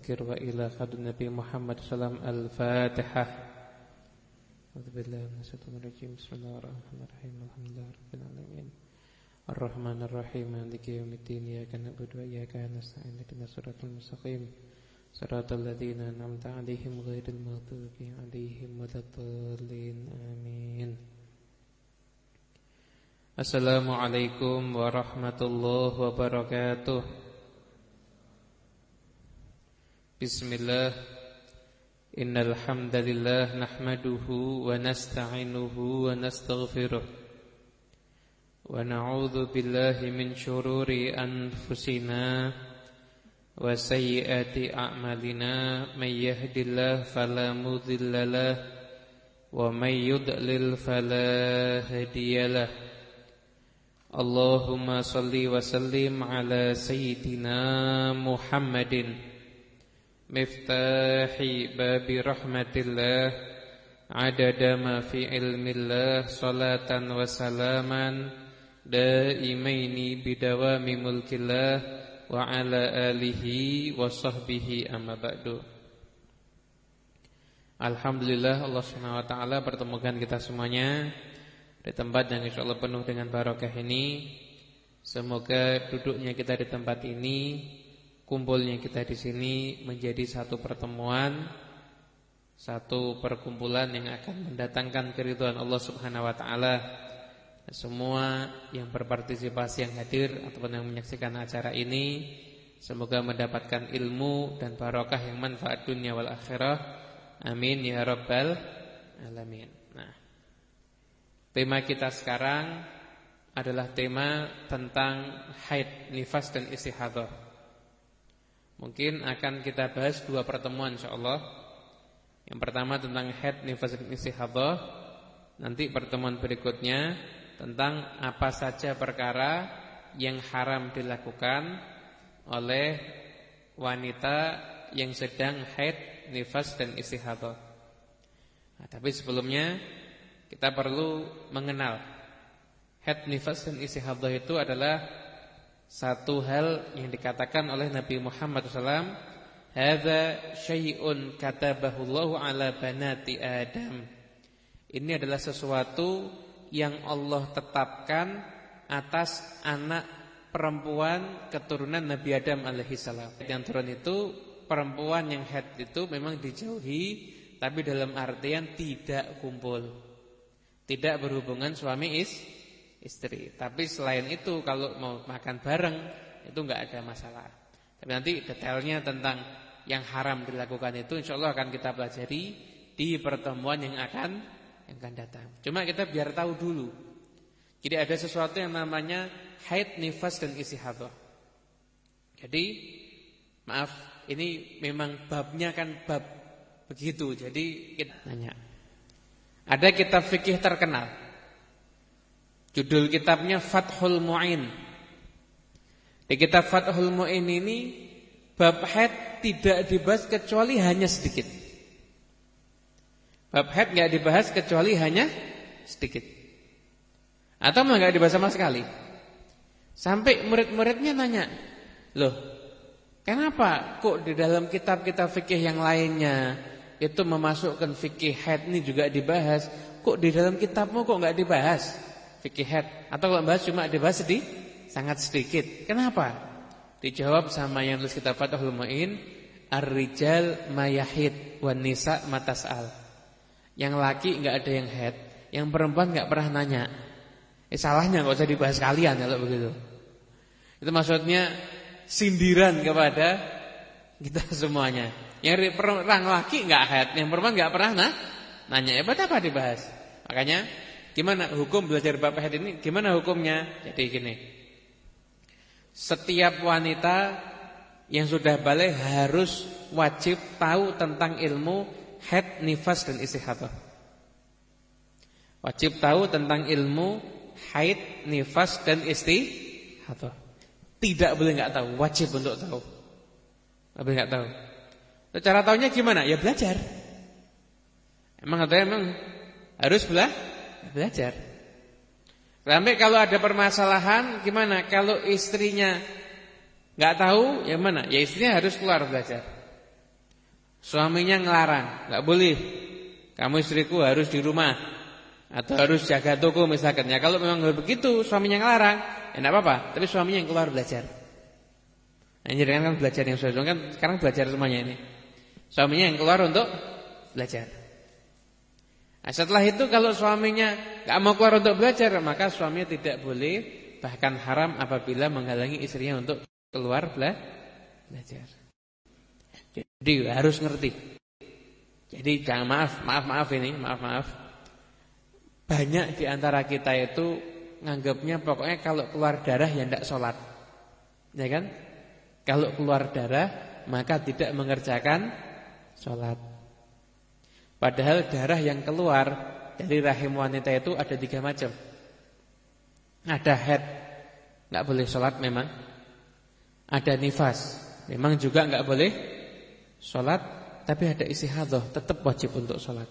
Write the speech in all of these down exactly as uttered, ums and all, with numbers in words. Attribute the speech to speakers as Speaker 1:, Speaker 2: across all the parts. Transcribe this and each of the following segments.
Speaker 1: dzikr wa ila khadun Nabi Muhammad sallallahu alaihi wasallam. Al-Fatihah. A'udzubillahi minasyaitonir rajim. Bismillahirrahmanirrahim. Alhamdulillahirabbil alamin. Ar-Rahmanir Rahim. Maliki yaumiddin. Iyyaka na'budu wa iyyaka nasta'in. Ihdinas siratal mustaqim. Shiratal ladzina an'amta 'alaihim ghairil maghdubi 'alaihim waladdallin. Amin. Assalamualaikum warahmatullahi wabarakatuh. Bismillah. Innal hamdalillah nahmaduhu wa nasta'inuhu wa nastaghfiruh. Wa na'udzu billahi min shururi anfusina wa sayyiati a'malina. May yahdihillahu fala mudilla lahu wa may yudlil fala hadiyalah. Allahumma salli wa sallim ala sayyidina Muhammadin miftahi babi rahmatillah adada ma fi ilmillah salatan wa salaman daimaini bidawami mulkillah wa ala alihi wa sahbihi amma ba'du. Alhamdulillah Allah subhanahu wa ta'ala pertemukan kita semuanya di tempat yang insyaallah penuh dengan barokah ini. Semoga duduknya kita di tempat ini, kumpulnya kita di sini menjadi satu pertemuan, satu perkumpulan yang akan mendatangkan keridhaan Allah Subhanahu wa taala. Semua yang berpartisipasi, yang hadir ataupun yang menyaksikan acara ini, semoga mendapatkan ilmu dan barokah yang manfaat dunia wal akhirah. Amin ya rabbal alamin. Nah, tema kita sekarang adalah tema tentang haid, nifas dan istihadah. Mungkin akan kita bahas dua pertemuan insyaallah. Yang pertama tentang haid, nifas dan istihadah. Nanti pertemuan berikutnya tentang apa saja perkara yang haram dilakukan oleh wanita yang sedang haid, nifas dan istihadah. Nah, tapi sebelumnya kita perlu mengenal haid, nifas dan istihadah itu adalah satu hal yang dikatakan oleh Nabi Muhammad shallallahu alaihi wasallam, hadza syai'un katabahullahu ala banati Adam. Ini adalah sesuatu yang Allah tetapkan atas anak perempuan keturunan Nabi Adam alaihi salam. Yang turun itu perempuan yang haid itu memang dijauhi, tapi dalam artian tidak kumpul, tidak berhubungan suami is, istri. Tapi selain itu kalau mau makan bareng itu enggak ada masalah. Tapi nanti detailnya tentang yang haram dilakukan itu insyaallah akan kita pelajari di pertemuan yang akan yang akan datang. Cuma kita biar tahu dulu. Jadi ada sesuatu yang namanya haid, nifas dan istihadah. Jadi maaf, ini memang babnya kan bab begitu. Jadi kita tanya. Ada kitab fikih terkenal, judul kitabnya Fathul Mu'in. Di kitab Fathul Mu'in ini bab haid tidak dibahas kecuali hanya sedikit. Bab haid tidak dibahas kecuali hanya sedikit, atau malah tidak dibahas sama sekali. Sampai murid-muridnya nanya, loh kenapa kok di dalam kitab-kitab fikih yang lainnya itu memasukkan fikih haid ini juga dibahas, kok di dalam kitabmu kok enggak dibahas fikih haid, atau kalau bahas cuma dibahas sedih, sangat sedikit. Kenapa? Dijawab sama yang tulis kitab Fathul Mu'in, ar-rijal mayahid wan nisa matas'al. Yang laki enggak ada yang haid, yang perempuan enggak pernah nanya. Eh salahnya enggak usah dibahas kalian kalau begitu. Itu maksudnya sindiran kepada kita semuanya. Yang orang laki enggak haid, yang perempuan enggak pernah nah, nanya, ya buat apa dibahas? Makanya gimana hukum belajar bab haid ini? Gimana hukumnya? Jadi gini. Setiap wanita yang sudah balik harus wajib tahu tentang ilmu haid, nifas dan istihadah. Wajib tahu tentang ilmu haid, nifas dan istihadah. Tidak boleh enggak tahu, wajib untuk tahu. Tidak boleh enggak tahu. Cara tahunya gimana? Ya belajar. Emang katanya emang harus bela belajar. Sampai kalau ada permasalahan gimana? Kalau istrinya enggak tahu, ya mana? Ya istrinya harus keluar belajar. Suaminya ngelarang, enggak boleh. Kamu istriku harus di rumah atau harus jaga toko misalkan. Ya kalau memang begitu suaminya ngelarang, ya enggak apa-apa, tapi suaminya yang keluar belajar. Nah, ini kan belajar yang sesuai kan sekarang belajar semuanya ini. Suaminya yang keluar untuk belajar. Nah, setelah itu kalau suaminya enggak mau keluar untuk belajar, maka suaminya tidak boleh, bahkan haram apabila menghalangi istrinya untuk keluar belajar. Jadi harus ngerti. Jadi jangan maaf, maaf, maaf ini, maaf, maaf. Banyak di antara kita itu nganggapnya pokoknya kalau keluar darah ya tidak sholat, ya kan? Kalau keluar darah maka tidak mengerjakan sholat. Padahal darah yang keluar dari rahim wanita itu ada tiga macam. Ada haid, nggak boleh sholat memang. Ada nifas, memang juga nggak boleh sholat. Tapi ada istihadhah, tetap wajib untuk sholat.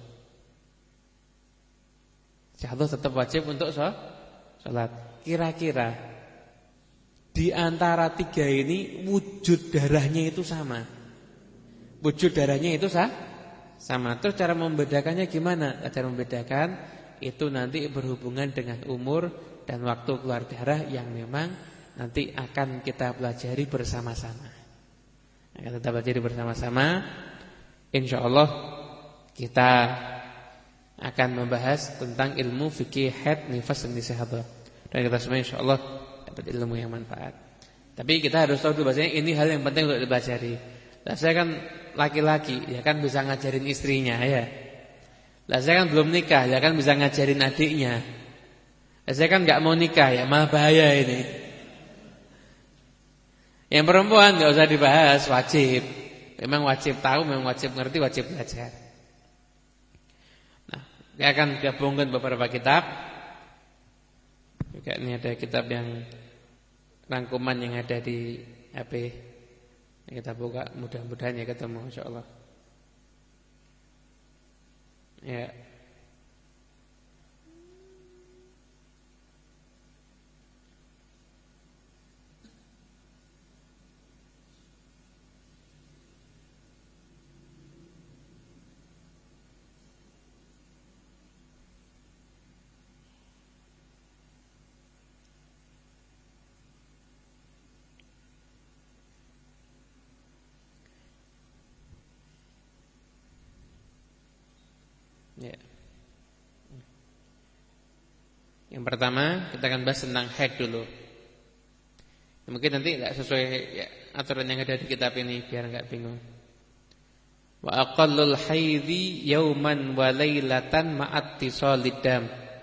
Speaker 1: Istihadhah tetap wajib untuk sholat. Kira-kira di antara tiga ini wujud darahnya itu sama. Wujud darahnya itu sah? Sama. Terus cara membedakannya gimana? Cara membedakan itu nanti berhubungan dengan umur dan waktu keluar darah yang memang nanti akan kita pelajari bersama-sama. Akan kita pelajari bersama-sama. InsyaAllah kita akan membahas tentang ilmu fikih haid, nifas dan istihadhah. Dan kita semua insyaAllah dapat ilmu yang manfaat. Tapi kita harus tahu dulu bahasanya ini hal yang penting untuk dipelajari. Lah saya kan laki-laki, ya kan bisa ngajarin istrinya ya. Lah saya kan belum nikah, ya kan bisa ngajarin adiknya. Lah saya kan enggak mau nikah ya, malah bahaya ini. Yang perempuan enggak usah dibahas, wajib. Memang wajib tahu, memang wajib ngerti, wajib belajar. Nah, saya akan gabungkan beberapa kitab. Juga ini ada kitab yang rangkuman yang ada di H P. Kita buka, mudah-mudahan ya ketemu insyaallah. Ya. Ya. Yang pertama kita akan bahas tentang haid dulu. Mungkin nanti tidak sesuai ya, aturan yang ada di kitab ini biar enggak bingung. Wa aqallul haidhi yauman wa lailatan ma'attisalid dam.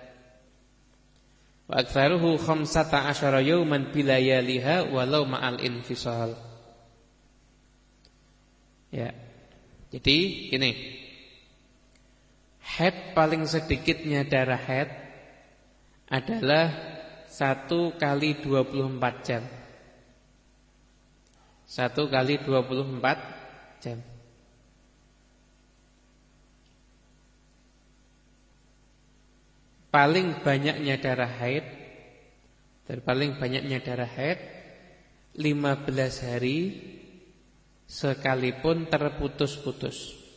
Speaker 1: Wa aktsaruhu khamsata asyara yauman bilayaliha walau ma'al infisal. Ya. Jadi gini. Haid paling sedikitnya darah haid adalah satu kali dua puluh empat jam. Satu kali dua puluh empat jam. Paling banyaknya darah haid dan paling banyaknya darah haid lima belas hari sekalipun terputus-putus.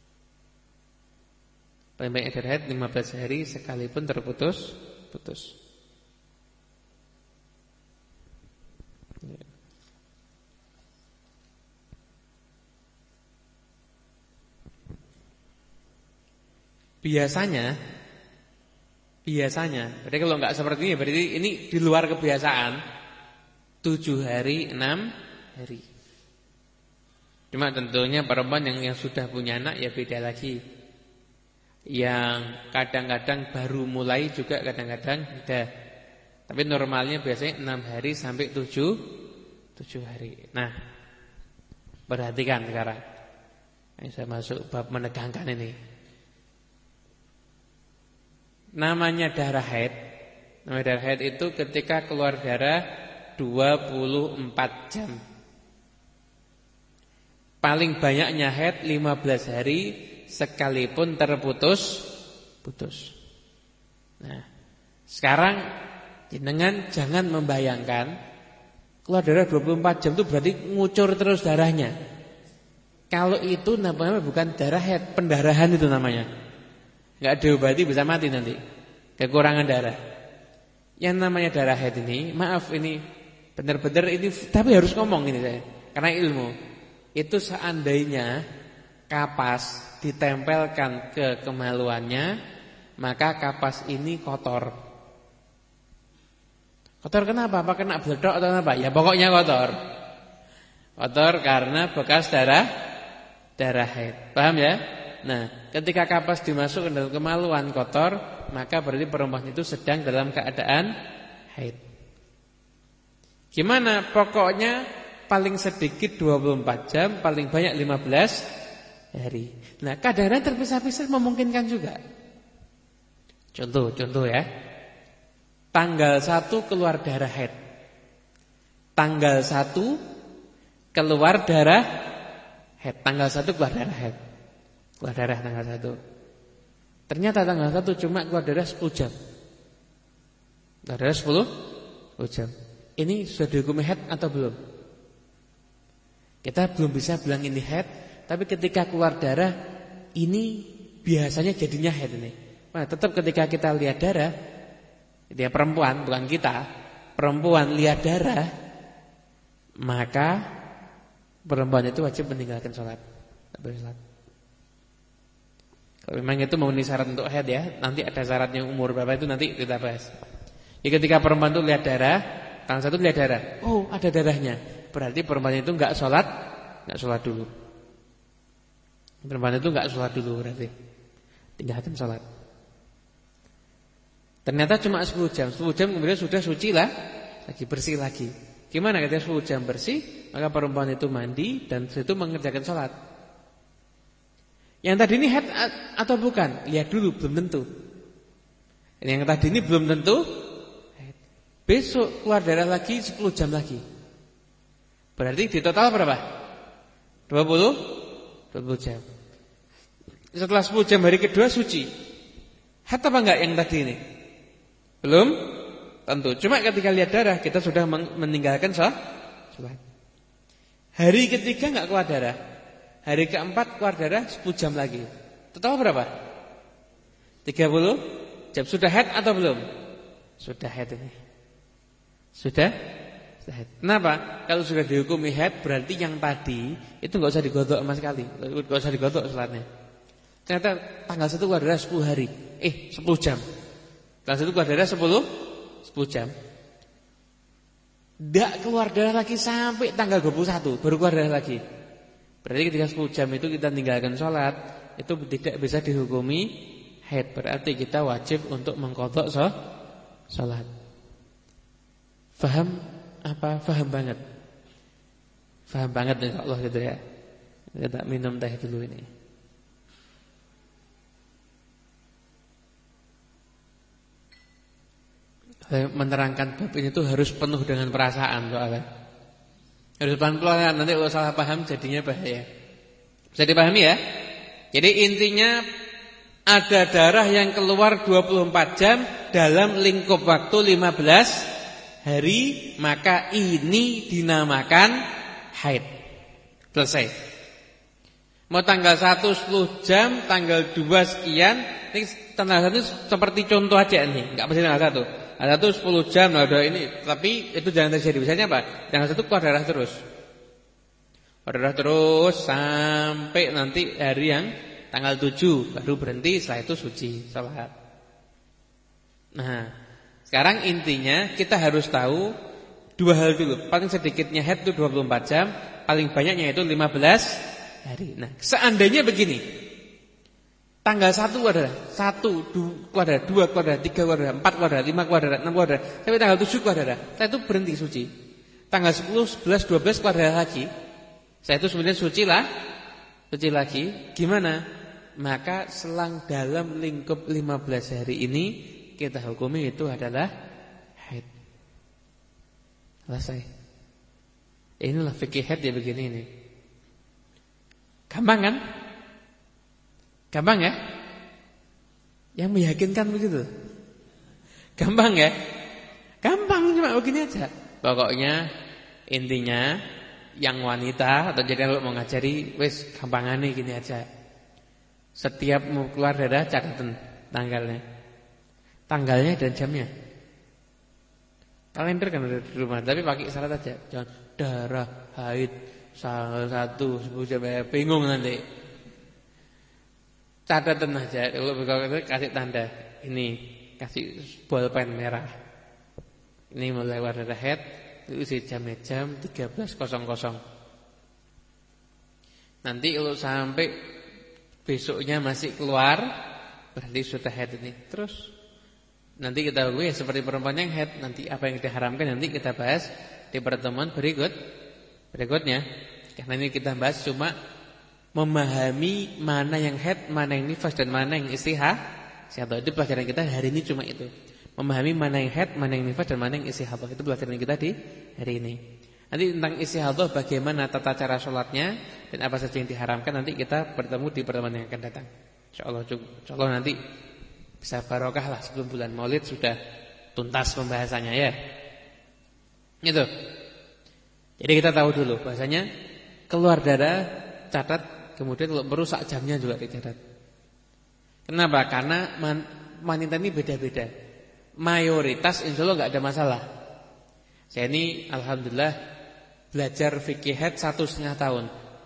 Speaker 1: Paling banyak darah haid lima belas hari sekalipun terputus-putus. Ya. Biasanya Biasanya berarti kalau enggak seperti ini, berarti ini di luar kebiasaan, tujuh hari, enam hari. Cuma tentunya perempuan yang, yang sudah punya anak ya beda lagi. Yang kadang-kadang baru mulai juga kadang-kadang beda. Tapi normalnya biasanya enam hari sampai tujuh tujuh hari. Nah, perhatikan sekarang. Ini saya masuk bab menegangkan ini. Namanya darah haid. Namanya darah haid itu ketika keluar darah dua puluh empat jam. Paling banyaknya haid lima belas hari sekalipun terputus putus. Nah, sekarang jenengan jangan membayangkan keluar darah dua puluh empat jam itu berarti ngucur terus darahnya. Kalau itu namanya bukan darah haid, pendarahan itu namanya. Enggak diobati bisa mati nanti. Kekurangan darah. Yang namanya darah haid ini, maaf ini benar-benar ini, tapi harus ngomong ini saya. Karena ilmu. Itu seandainya kapas ditempelkan ke kemaluannya, maka kapas ini kotor. Kotor kenapa? Apa kena beledok atau apa? Ya pokoknya kotor. Kotor karena bekas darah darah haid. Paham ya? Nah, ketika kapas dimasukkan dalam kemaluan kotor, maka berarti perempuan itu sedang dalam keadaan haid. Gimana? Pokoknya paling sedikit dua puluh empat jam, paling banyak lima belas hari. Nah, kadang-kadang terpisah-pisah memungkinkan juga. Contoh, contoh ya. Tanggal satu keluar darah haid. Tanggal satu keluar darah haid. Tanggal satu keluar darah haid. Keluar darah tanggal satu. Ternyata tanggal satu cuma keluar darah sepuluh jam. Keluar darah sepuluh jam. Ini sudah dihukumi haid atau belum? Kita belum bisa bilang ini haid, tapi ketika keluar darah ini biasanya jadinya haid ini. Nah, tetap ketika kita lihat darah, dia perempuan, bukan kita, perempuan lihat darah, maka perempuan itu wajib meninggalkan sholat. Tidak boleh sholat. Kalau memang itu memenuhi syarat untuk haid ya, nanti ada syaratnya umur berapa itu nanti kita bahas. Jadi ketika perempuan itu lihat darah, tanggal satu lihat darah, oh ada darahnya, berarti perempuan itu enggak sholat, enggak sholat dulu. Perempuan itu enggak sholat dulu berarti, tinggalkan sholat. Ternyata cuma sepuluh jam, sepuluh jam kemudian sudah suci lah, lagi bersih lagi. Gimana ketika sepuluh jam bersih, maka perempuan itu mandi dan itu mengerjakan sholat. Yang tadi ini haid atau bukan? Lihat dulu, belum tentu. Yang tadi ini belum tentu haid. Besok keluar darah lagi sepuluh jam lagi. Berarti di total berapa? dua puluh jam. Setelah sepuluh jam hari kedua suci. Haid apa enggak yang tadi ini? Belum tentu. Cuma ketika lihat darah kita sudah meninggalkan sholat. Hari ketiga enggak keluar darah. Hari keempat keluar darah sepuluh jam lagi. Total berapa? tiga puluh jam. Sudah haid atau belum? Sudah haid ini. Sudah? Sudah haid. Kenapa? Kalau sudah dihukumi haid berarti yang tadi itu enggak usah digodok sama sekali. Enggak usah digodok sholatnya. Ternyata tanggal satu keluar darah sepuluh hari. Eh, sepuluh jam. Tanggal satu keluar darah sepuluh jam. Tidak keluar darah lagi sampai tanggal dua puluh satu baru keluar darah lagi. Berarti ketika sepuluh jam itu kita tinggalkan sholat, itu tidak bisa dihukumi haid. Berarti kita wajib untuk mengqadha sholat. Faham apa? Faham banget. Faham banget insyaallah gitu ya. Kita minum teh dulu ini. Menerangkan bab ini tuh harus penuh dengan perasaan soalnya. Harus pelan-pelan, nanti kalau salah paham jadinya bahaya. Bisa dipahami ya? Jadi intinya ada darah yang keluar dua puluh empat jam dalam lingkup waktu lima belas hari, maka ini dinamakan haid. Selesai. Mau tanggal satu sepuluh jam, tanggal dua sekian, ini tanggal satu seperti contoh aja nih, enggak mesti tanggal satu. Ada tuh sepuluh jam ada ini, tapi itu jangan terjadi. Biasanya apa? Tanggal satu keluar darah terus. Keluar darah terus sampai nanti hari yang tanggal tujuh baru berhenti, setelah itu suci salat. Nah, sekarang intinya kita harus tahu dua hal dulu. Paling sedikitnya haid itu dua puluh empat jam, paling banyaknya itu lima belas hari. Nah, seandainya begini. Tanggal satu keluar darah, satu, keluar darah, dua keluar darah, tiga keluar darah, empat keluar darah, lima keluar darah, enam keluar darah, sampai tanggal tujuh keluar darah. Setelah itu berhenti suci. Tanggal sepuluh, sebelas, dua belas keluar darah lagi. Setelah itu sebenarnya suci lah, suci lagi. Gimana? Maka selang dalam lingkup lima belas hari ini kita hukumi itu adalah haid. Selesai. Inilah fikih haid ya begini ini. Gampang kan? Gampang ya? Yang meyakinkan begitu. Gampang ya? Gampang cuma begini aja. Pokoknya intinya yang wanita atau jadi kalau mau ngajari wis gampangane gini aja. Setiap mau keluar darah catatan tanggalnya. Tanggalnya dan jamnya. Kalender kan ada di rumah, tapi pakai syarat aja. Jangan darah, haid, salah satu, sebut-sebut bingung nanti. Catatan aja, kalau begitu kasih tanda. Ini kasih bolpen merah. Ini mulai keluar darah haid. Itu jamnya jam tiga belas nol nol. Nanti kalau sampai besoknya masih keluar, berarti sudah haid ini. Terus nanti kita gue ya, seperti perempuan yang haid. Nanti apa yang diharamkan nanti kita bahas di pertemuan berikut berikutnya. Karena ini kita bahas cuma memahami mana yang haid, mana yang nifas dan mana yang istihadah. Itu pelajaran kita hari ini cuma itu. Memahami mana yang haid, mana yang nifas dan mana yang istihadah. Itu pelajaran kita di hari ini. Nanti tentang istihadah, bagaimana tata cara sholatnya dan apa saja yang diharamkan, nanti kita bertemu di pertemuan yang akan datang. Insyaallah, insyaallah nanti bisa barokah lah sebelum bulan Maulid sudah tuntas pembahasannya ya. Itu. Jadi kita tahu dulu bahasanya keluar darah catat, kemudian kalau merusak jamnya juga dicatat. Kenapa? Karena man, wanita ini beda-beda. Mayoritas insya Allah nggak ada masalah. Saya ini alhamdulillah belajar fikih haid satu setengah tahun.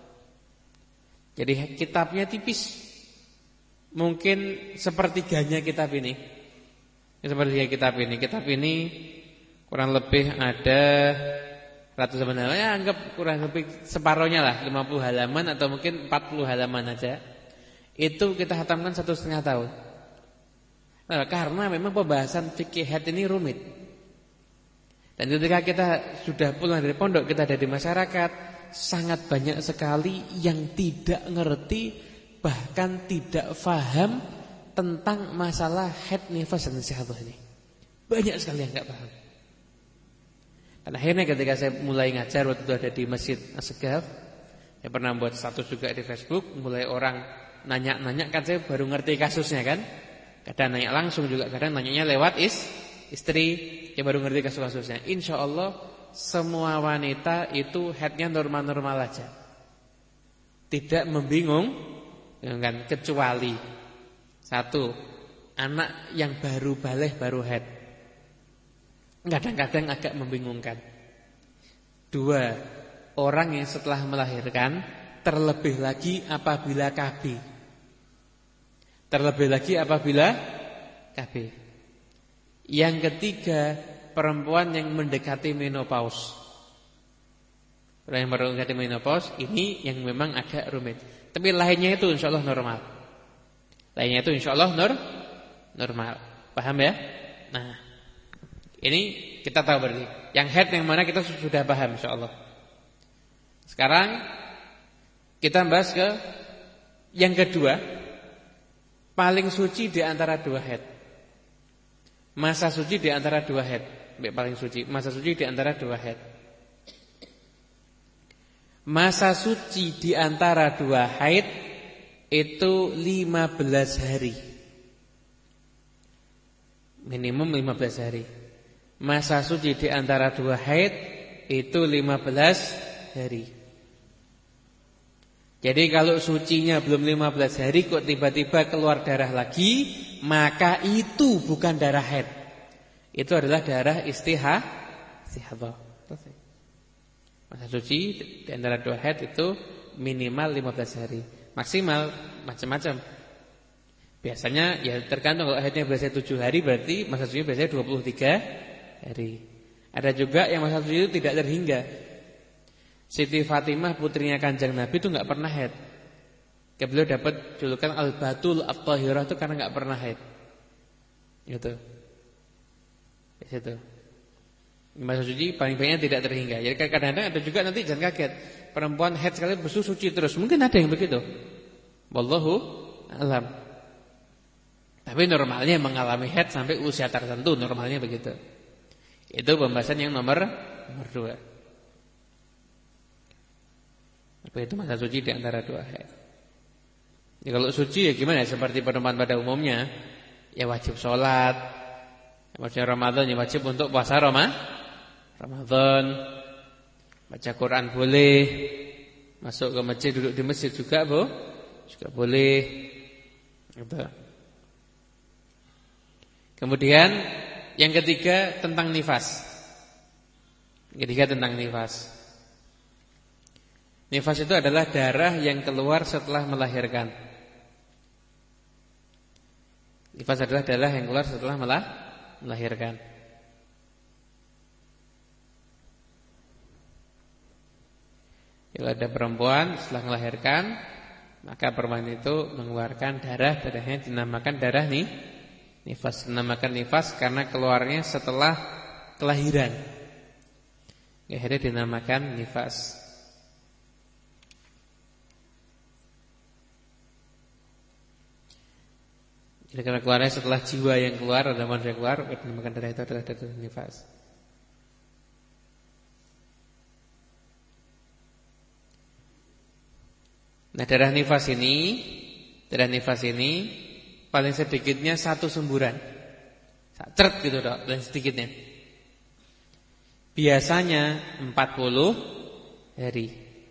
Speaker 1: Jadi kitabnya tipis, mungkin sepertiganya kitab ini. Sepertiga kitab ini. Kitab ini kurang lebih ada ratusan halaman. Ya anggap kurang lebih separohnya lah, lima puluh halaman atau mungkin empat puluh halaman aja. Itu kita hatamkan satu setengah tahun. Nah, karena memang pembahasan fikih haid ini rumit. Dan ketika kita sudah pulang dari pondok, kita ada di masyarakat, sangat banyak sekali yang tidak ngerti, bahkan tidak faham tentang masalah haid, nifas dan istihadah ini. Banyak sekali yang enggak paham. Dan akhirnya ketika saya mulai ngajar waktu itu ada di Masjid As-Segaf, saya pernah buat status juga di Facebook, mulai orang nanya-nanya, kan saya baru ngerti kasusnya kan. Kadang nanya langsung juga, kadang nanyanya lewat is, istri yang baru ngerti kasus-kasusnya. Insya Allah semua wanita itu haidnya normal-normal aja, tidak membingung kan, kecuali satu, anak yang baru balik baru haid, kadang-kadang agak membingungkan. Dua, orang yang setelah melahirkan, terlebih lagi apabila K B. Terlebih lagi apabila K B. Yang ketiga, perempuan yang mendekati menopause. Orang yang mendekati menopause ini yang memang agak rumit. Tapi lainnya itu insya Allah normal. Lainnya itu insya Allah nur, normal. Paham ya? Nah, ini kita tahu berarti. Yang haid yang mana kita sudah paham insya Allah. Sekarang kita bahas ke yang kedua. Paling suci di antara dua haid. Masa suci di antara dua haid. Paling suci, masa suci di antara dua haid. Masa suci di antara dua haid itu lima belas hari. Minimum lima belas hari. Masa suci di antara dua haid itu lima belas hari. Jadi kalau sucinya belum lima belas hari kok tiba-tiba keluar darah lagi, maka itu bukan darah haid. Itu adalah darah istihadah. Masa suci di antara dua haid itu minimal lima belas hari. Maksimal macam-macam. Biasanya ya tergantung, kalau haidnya biasanya tujuh hari berarti masa suci biasanya dua puluh tiga hari. Ada juga yang masa suci itu tidak terhingga. Siti Fatimah putrinya Kanjeng Nabi itu enggak pernah haid. Beliau dapat julukan Al-Batul At-Tahirah itu karena enggak pernah haid. Gitu. Di situ. Masa suci paling banyak tidak terhingga. Jadi kadang-kadang ada juga, nanti jangan kaget, perempuan haid sekali bersuci suci terus. Mungkin ada yang begitu. Wallahu a'lam. Tapi normalnya mengalami haid sampai usia tertentu, normalnya begitu. Itu pembahasan yang nomor nomor dua. Apa itu masa suci di antara dua haid? Ya, kalau suci ya gimana? Seperti perempuan pada umumnya, ya wajib sholat, wajib Ramadan, ya wajib untuk puasa Roma, Ramadan. Baca Quran boleh, masuk ke masjid, duduk di masjid juga bu, juga boleh. Gitu. Kemudian yang ketiga tentang nifas. Yang ketiga tentang nifas. Nifas itu adalah darah yang keluar setelah melahirkan. Nifas adalah darah yang keluar setelah melah, melahirkan. Kalau ada perempuan setelah melahirkan, maka perempuan itu mengeluarkan darah, darahnya dinamakan darah nih, nifas. Dinamakan nifas karena keluarnya setelah kelahiran. Akhirnya dinamakan nifas. Jadi karena keluarnya setelah jiwa yang keluar, ada manusia keluar, dinamakan darah itu adalah darah nifas. Nah, darah nifas ini, darah nifas ini paling sedikitnya satu semburan. Cert gitu dok, paling sedikitnya. Biasanya empat puluh hari.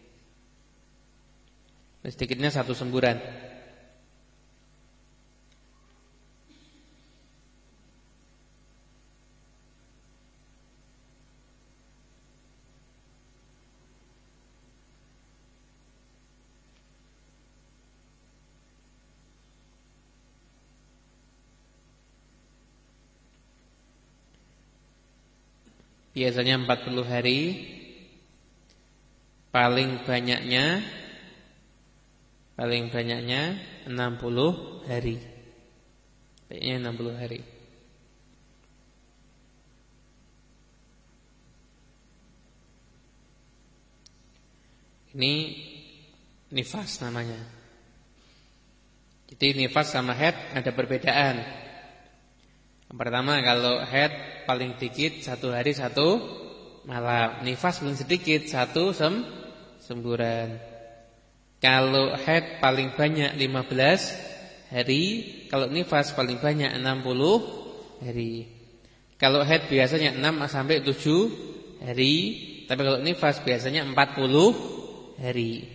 Speaker 1: Paling sedikitnya satu semburan. Biasanya empat puluh hari. Paling banyaknya Paling banyaknya enam puluh hari. Banyaknya enam puluh hari. Ini nifas namanya. Jadi nifas sama haid ada perbedaan. Yang pertama, kalau haid paling dikit satu hari satu malam. Nifas paling sedikit satu sem semburan. Kalau haid paling banyak lima belas hari, kalau nifas paling banyak enam puluh hari. Kalau haid biasanya enam sampai tujuh hari, tapi kalau nifas biasanya empat puluh hari.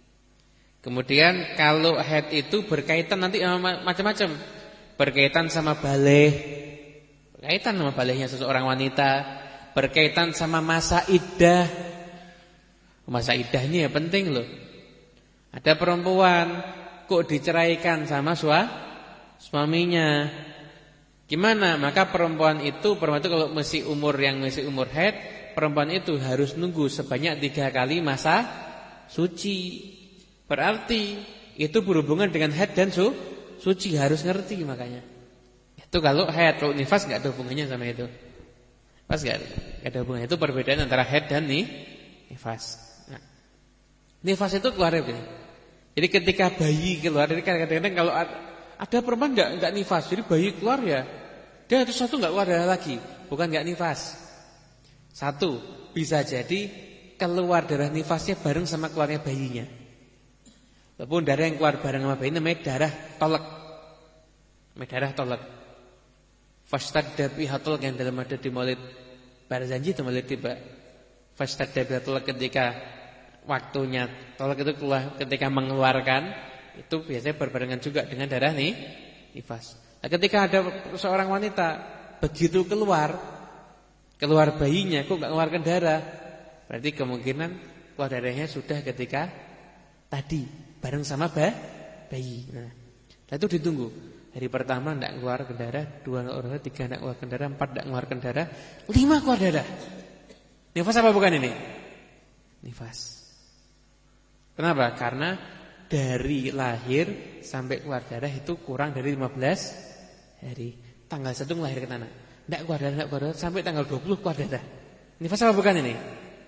Speaker 1: Kemudian kalau haid itu berkaitan nanti sama macam-macam. Berkaitan sama balik, berkaitan sama baliknya seseorang wanita, berkaitan sama masa iddah. Masa iddah ini ya penting loh. Ada perempuan kok diceraikan sama sua, suaminya. Gimana? Maka perempuan itu, perempuan itu kalau masih umur yang masih umur haid, perempuan itu harus nunggu sebanyak tiga kali masa suci. Berarti itu berhubungan dengan haid dan su, suci, harus ngerti makanya. Itu kalau haid, kalau nifas enggak ada hubungannya sama itu. Pas enggak ada hubungannya. Itu perbedaan antara haid dan nih, nifas. Nah, nifas itu keluar begini. Jadi ketika bayi keluar, jadi kadang-kadang kalau ada perempuan enggak enggak nifas, jadi bayi keluar ya, dia itu satu enggak keluar darah lagi, bukan enggak nifas. Satu, bisa jadi keluar darah nifasnya bareng sama keluarnya bayinya. Walaupun darah yang keluar bareng sama bayi namanya darah tolak. Namanya darah tolak. Fastadda biha tolak yang dalam ada di Maulid Barzanji itu Maulid tiba. Fastadda biha tolak ketika waktunya tolak itu keluar, ketika mengeluarkan itu biasanya berbarengan juga dengan darah nih nifas. Nah, ketika ada seorang wanita begitu keluar keluar bayinya kok enggak mengeluarkan darah, berarti kemungkinan keluar darahnya sudah ketika tadi bareng sama bah, bayi. Nah, itu ditunggu. Hari pertama enggak keluar darah, dua enggak keluar darah, tiga enggak keluar darah, empat enggak keluar darah, lima keluar darah. Nifas apa bukan ini? Nifas. Kenapa? Karena dari lahir sampai keluar darah itu kurang dari lima belas hari. Tanggal satu melahirkan anak, enggak keluar darah, enggak keluar darah, sampai tanggal dua puluh keluar darah. Nifas apa bukan ini?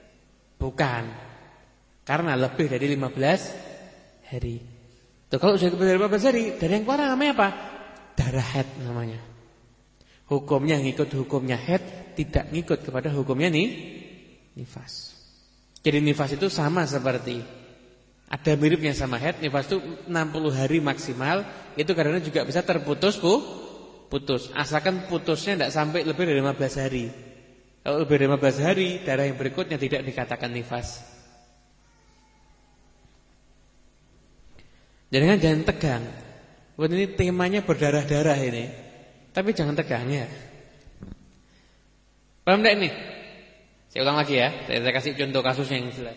Speaker 1: Bukan. Karena lebih dari lima belas hari. Tuh, kalau sudah lebih dari lima belas hari, dari yang keluar namanya apa? Darah haid namanya. Hukumnya ngikut hukumnya haid, tidak ngikut kepada hukumnya nih nifas. Jadi nifas itu sama seperti, ada miripnya sama haid. Nifas itu enam puluh hari maksimal. Itu kadang-kadang juga bisa terputus bu, putus. Asalkan putusnya tidak sampai lebih dari lima belas hari. Kalau lebih dari lima belas hari, darah yang berikutnya tidak dikatakan nifas. Jangan jangan tegang. Buat ini temanya berdarah-darah ini. Tapi jangan tegang ya. Paham enggak ini? Saya ulang lagi ya. Saya, saya kasih contoh kasus yang jelas.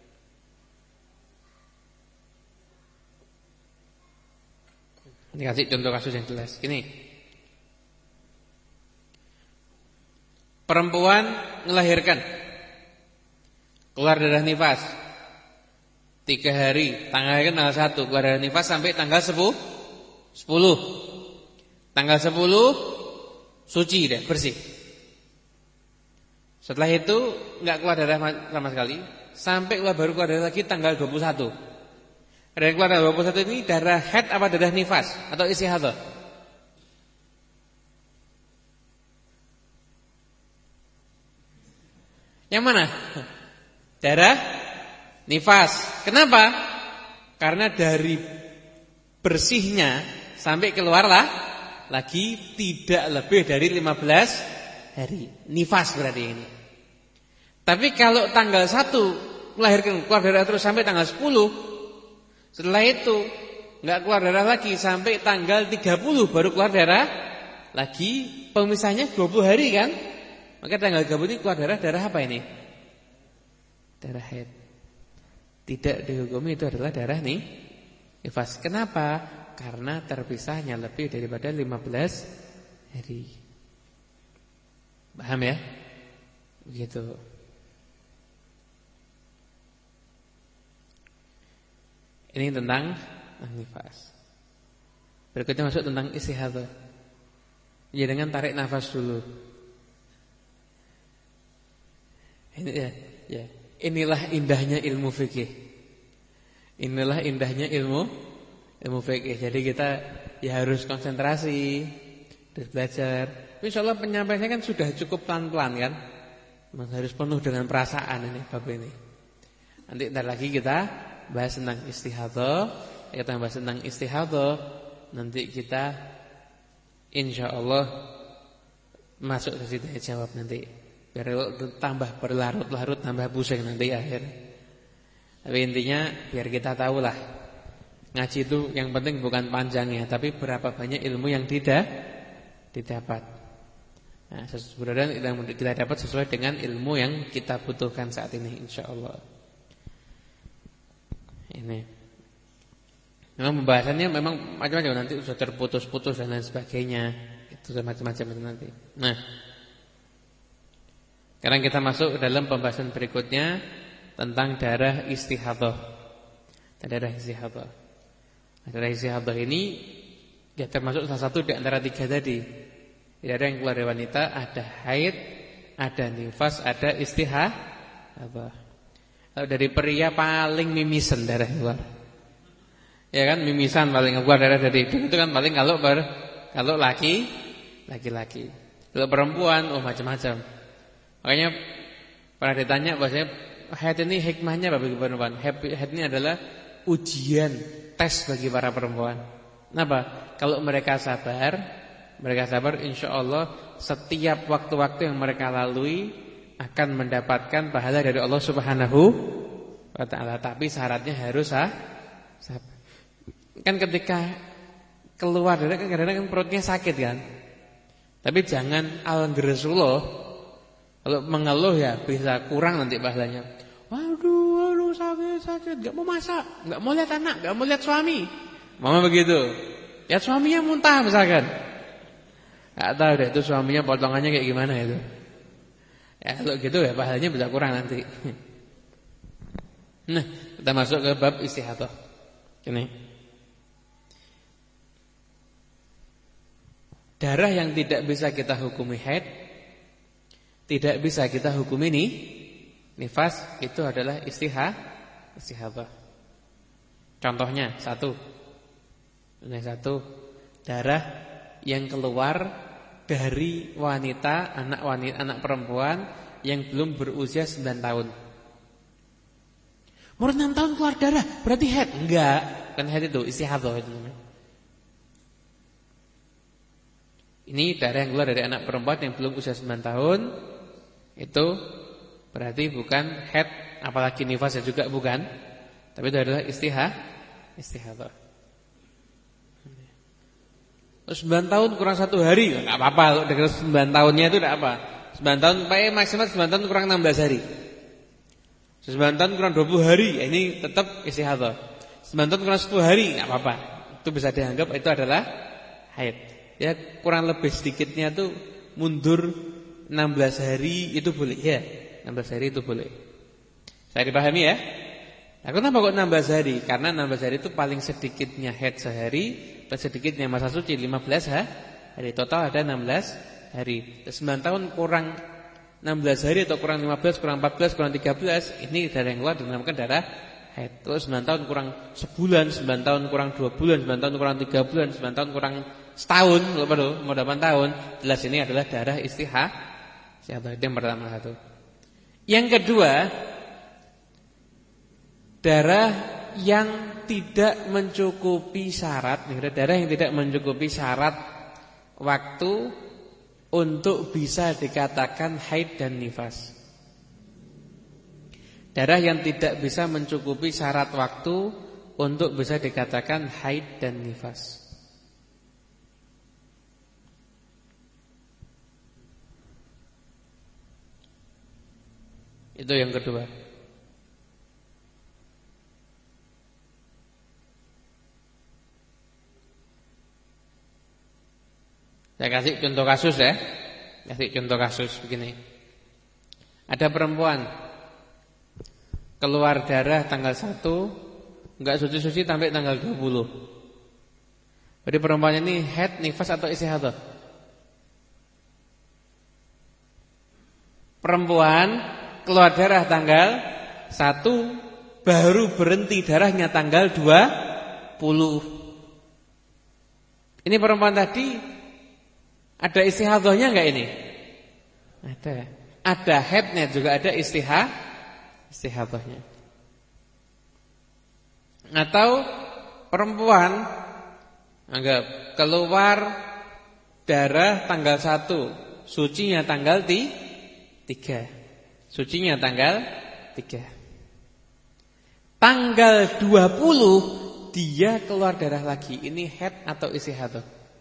Speaker 1: Ini kasih contoh kasus yang jelas. Gini. Perempuan melahirkan, keluar darah nifas tiga hari, tanggal tanggal satu keluar darah nifas sampai tanggal sepuluh. Tanggal sepuluh suci deh, bersih. Setelah itu enggak keluar darah sama sekali, sampai keluar baru keluar darah lagi tanggal dua puluh satu. Dan keluar darah dua puluh satu ini darah haid apa darah nifas atau istihadah? Yang mana? Darah nifas. Kenapa? Karena dari bersihnya sampai keluarlah lagi tidak lebih dari lima belas hari. Nifas berarti ini. Tapi kalau tanggal satu melahirkan keluar darah terus sampai tanggal sepuluh, setelah itu enggak keluar darah lagi sampai tanggal tiga puluh baru keluar darah lagi, pemisahnya dua puluh hari kan? Maka tanggal tiga puluh ini keluar darah, darah apa ini? Darah haid. Tidak dihukumi itu adalah darah nih nifas. Kenapa? Karena terpisahnya lebih daripada lima belas hari. Paham ya? Begitu. Ini tentang nifas. Berikutnya masuk tentang istihadah. Ya, dengan tarik nafas dulu. Ini ya, ya. Inilah indahnya ilmu fikih. Inilah indahnya ilmu ilmu fikih. Jadi kita ya harus konsentrasi, terus belajar. Insyaallah penyampaiannya kan sudah cukup pelan-pelan kan? Memang harus penuh dengan perasaan ini bab ini. Nanti ntar lagi kita bahas tentang istihadah. Kita bahas tentang istihadah. Nanti kita insyaallah masuk ke situ jawab nanti. Biar tambah berlarut-larut, tambah pusing nanti akhir. Tapi intinya biar kita tahulah, ngaji itu yang penting bukan panjangnya, tapi berapa banyak ilmu yang tidak didapat. Nah, sebenarnya yang kita dapat sesuai dengan ilmu yang kita butuhkan saat ini, insyaallah. Ini memang pembahasannya memang macam-macam, nanti sudah terputus-putus dan lain sebagainya. Itu macam-macam itu nanti. Nah, sekarang kita masuk dalam pembahasan berikutnya tentang darah istihadah. Darah istihadah. Darah istihadah ini ya termasuk salah satu di antara tiga tadi. Darah yang keluar dari wanita ada haid, ada nifas, ada istihadah. Kalau dari pria paling mimisan darah keluar. Ya kan, mimisan paling keluar darah dari itu, itu kan paling kalau ber, kalau laki laki-laki. Kalau perempuan oh macam-macam. Makanya pernah ditanya bahwasanya haid ini hikmahnya apa bagi perempuan? Haid ini adalah ujian, tes bagi para perempuan. Kenapa? Kalau mereka sabar, mereka sabar insyaallah setiap waktu-waktu yang mereka lalui akan mendapatkan pahala dari Allah Subhanahu wa taala. Tapi syaratnya harus ah, sabar. Kan ketika keluar darah kan kadang-kadang kan perutnya sakit kan. Tapi jangan al-Rasulullah. Kalau mengeluh ya bisa kurang nanti pahalanya. Waduh, waduh sakit-sakit, enggak mau masak, enggak mau lihat anak, enggak mau lihat suami. Mama begitu. Lihat suaminya muntah misalkan. Enggak tahu deh itu suaminya potongannya kayak gimana itu. Ya kalau gitu ya pahalanya bisa kurang nanti. Nah, kita masuk ke bab istihadah. Ini. Darah yang tidak bisa kita hukumi haid, tidak bisa kita hukum ini nifas, itu adalah istihah, istihadah. Contohnya satu, ini satu darah yang keluar dari wanita, anak wanita, anak perempuan yang belum berusia sembilan tahun. Umur enam tahun keluar darah, berarti haid? Enggak, kan haid itu istihadah itu namanya. Ini darah yang keluar dari anak perempuan yang belum usia sembilan tahun. Itu berarti bukan haid, apalagi nifasnya juga bukan, tapi itu adalah istiha, istihadah. sembilan tahun kurang satu hari, enggak apa-apa kalau dengar sembilan tahunnya itu enggak apa. sembilan tahun pakai maksimal sembilan tahun kurang enam belas hari. sembilan tahun kurang dua puluh hari, ini tetap istihadah. sembilan tahun kurang sepuluh hari, enggak apa-apa. Itu bisa dianggap itu adalah haid. Ya kurang lebih sedikitnya tuh mundur enam belas hari itu boleh ya. enam belas hari itu boleh. Saya dipahami ya? Nah, kenapa kok enam belas hari? Karena enam belas hari itu paling sedikitnya haid sehari, paling sedikitnya masa suci lima belas hari. Total ada enam belas hari. sembilan tahun kurang enam belas hari atau kurang lima belas, kurang empat belas, kurang tiga belas, ini darah yang keluar dinamakan darah haid. Terus sembilan tahun kurang sebulan, sembilan tahun kurang dua bulan, sembilan tahun kurang tiga bulan, sembilan tahun kurang setahun, lupa dulu, mau delapan tahun. Jelas ini adalah darah istiha. Siapa yang pertama satu. Yang kedua, darah yang tidak mencukupi syarat, darah yang tidak mencukupi syarat waktu untuk bisa dikatakan haid dan nifas. Darah yang tidak bisa mencukupi syarat waktu untuk bisa dikatakan haid dan nifas. Itu yang kedua. Saya kasih contoh kasus ya. Kasih contoh kasus begini. Ada perempuan keluar darah tanggal satu, enggak suci-suci sampai tanggal dua puluh. Jadi perempuan ini haid, nifas atau istihadah? Perempuan keluar darah tanggal satu, baru berhenti darahnya tanggal dua puluh. Ini perempuan tadi ada istihadahnya enggak ini? Ada. Ada haidnya juga ada istiha istihadahnya. Atau perempuan anggap keluar darah tanggal satu, sucinya tanggal tiga. Sucinya tanggal tiga. Tanggal dua puluh dia keluar darah lagi. Ini haid atau istihadah?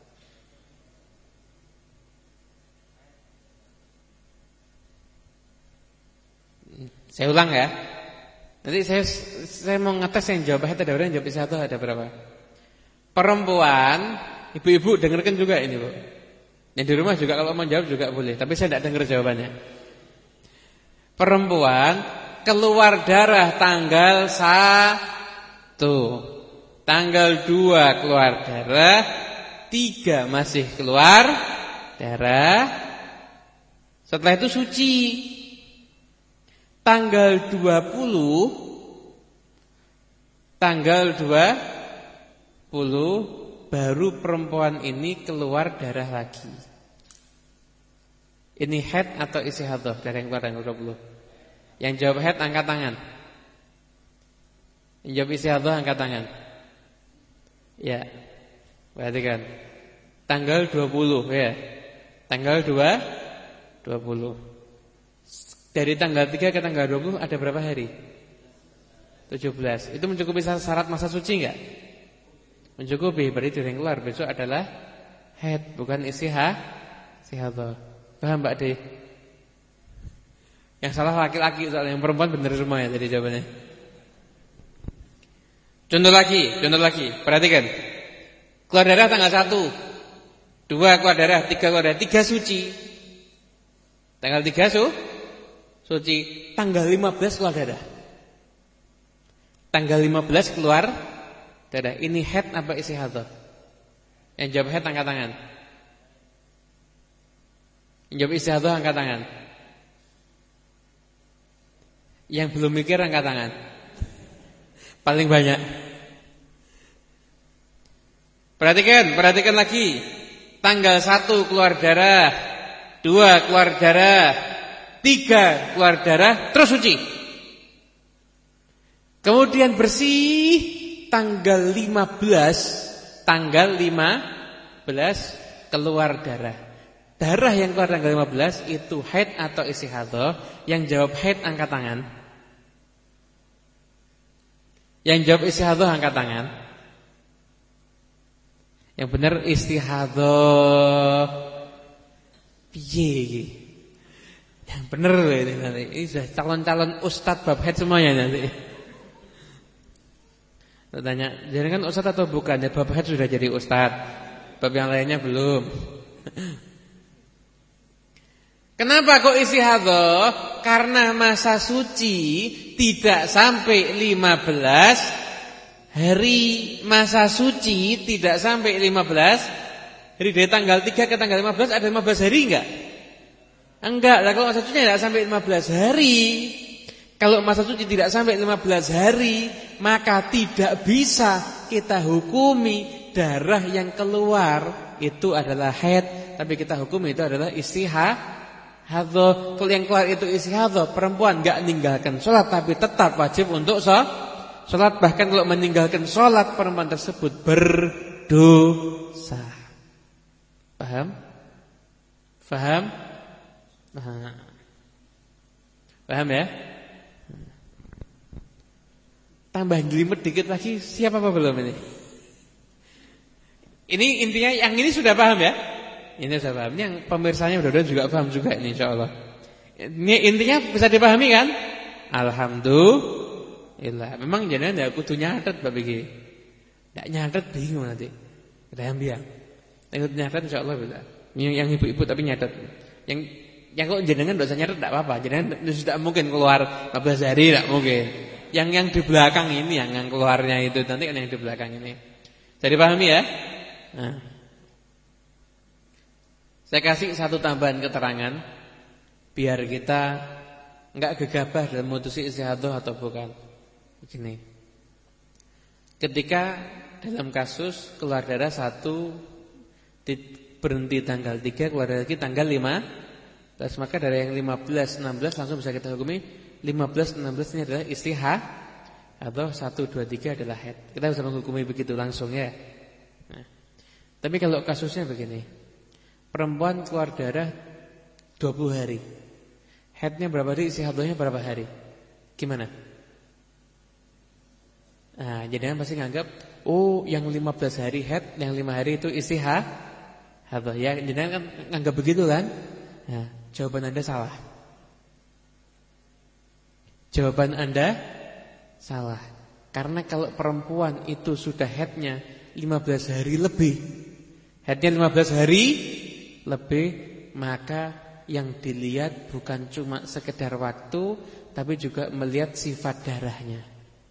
Speaker 1: Saya ulang ya. Nanti saya saya mau ngetes yang jawab haid ada berapa, yang jawab istihadah ada berapa. Perempuan, ibu-ibu dengarkan juga ini, Bu. Yang di rumah juga kalau mau jawab juga boleh, tapi saya tidak dengar jawabannya. Perempuan keluar darah tanggal satu, tanggal dua keluar darah, tiga masih keluar darah. Setelah itu suci. Tanggal dua puluh, tanggal dua puluh baru perempuan ini keluar darah lagi. Ini haid atau istihadah? Darah yang keluar tanggal dua puluh. Yang jawab haid angkat tangan. Yang jawab istihadah angkat tangan. Ya. Perhatikan. Tanggal dua puluh ya. Tanggal dua puluh. Dari tanggal tiga ke tanggal dua puluh ada berapa hari? tujuh belas. Itu mencukupi syarat masa suci enggak? Mencukupi. Berarti darah yang keluar besok adalah haid, bukan istiha istihadah. Paham Mbak De? Yang salah laki-laki, soalnya yang perempuan benar semua ya tadi jawabannya. Contoh lagi, contoh lagi. Perhatikan. Keluar darah tanggal satu, dua keluar darah, tiga keluar darah, tiga suci. Tanggal tiga su, suci. Tanggal lima belas keluar darah. Tanggal lima belas keluar darah. Ini haid apa istihadah? Yang jawab haid angkat tangan. Yang jawab istihadah angkat tangan. Yang belum mikir angkat tangan. Paling banyak. Perhatikan, perhatikan lagi. Tanggal satu keluar darah, dua keluar darah, tiga keluar darah, terus suci. Kemudian bersih tanggal lima belas, tanggal lima belas keluar darah. darah yang keluar tanggal lima belas itu haid atau istihadhah? Yang jawab haid angkat tangan. Yang jawab istihadhah angkat tangan. Yang benar istihadhah. Piye iki? Yang benar loh ini nanti. Ini sudah calon-calon ustadz bab haid semuanya nanti. Tanya, jadi kan ustadz atau bukan? Ya, bab haid sudah jadi ustadz. Bab yang lainnya belum. Kenapa kok istihadhah? Karena masa suci tidak sampai lima belas hari. Masa suci tidak sampai lima belas hari. Dari tanggal tiga ke tanggal lima belas ada lima belas hari enggak? Enggak, lah kalau masa suci tidak sampai lima belas hari. Kalau masa suci tidak sampai lima belas hari, maka tidak bisa kita hukumi darah yang keluar itu adalah haid, tapi kita hukumi itu adalah istihadhah. Kalau yang keluar itu istihadhah, perempuan enggak meninggalkan sholat tapi tetap wajib untuk sholat. Bahkan kalau meninggalkan sholat, perempuan tersebut berdosa. Paham? Paham? Nah. Paham ya? Tambah jelimet dikit lagi, siap apa belum ini? Ini intinya yang ini sudah paham ya? Ini sudah paham. Yang pemirsanya mudah-mudahan juga paham juga ini insyaallah. Ini intinya bisa dipahami kan? Alhamdulillah. Memang jangan ya kudu nyatet Bapak iki. Enggak nyatet bingung nanti. Kita yang biang. Ikut nyatet insyaallah bisa. Yang ibu-ibu tapi nyatet. Yang yang kok jenengan enggak usah nyatet enggak apa-apa. Jenengan sudah mungkin keluar lima belas hari enggak mungkin. Yang yang di belakang ini yang yang keluarnya itu nanti kan yang di belakang ini. Jadi pahami ya? Nah. Saya kasih satu tambahan keterangan biar kita enggak gegabah dalam memutusi istihadhah atau bukan. Begini. Ketika dalam kasus keluar darah satu berhenti tanggal tiga, keluar darah lagi tanggal lima belas, maka dari yang lima belas enam belas langsung bisa kita hukumi lima belas enam belas ini adalah istihadhah atau satu dua tiga adalah haid. Kita bisa menghukumi begitu langsung ya. Nah. Tapi kalau kasusnya begini, perempuan keluar darah dua puluh hari, haidnya berapa hari, istihadhahnya berapa hari? Gimana? Nah, jadi pasti nganggap oh yang lima belas hari haid, yang lima hari itu istihadhah. Ya, jadi kan nganggap begitu kan? Nah, jawaban Anda salah. Jawaban Anda salah. Karena kalau perempuan itu sudah haidnya lima belas hari lebih, haidnya lima belas hari lebih, maka yang dilihat bukan cuma sekedar waktu, tapi juga melihat sifat darahnya.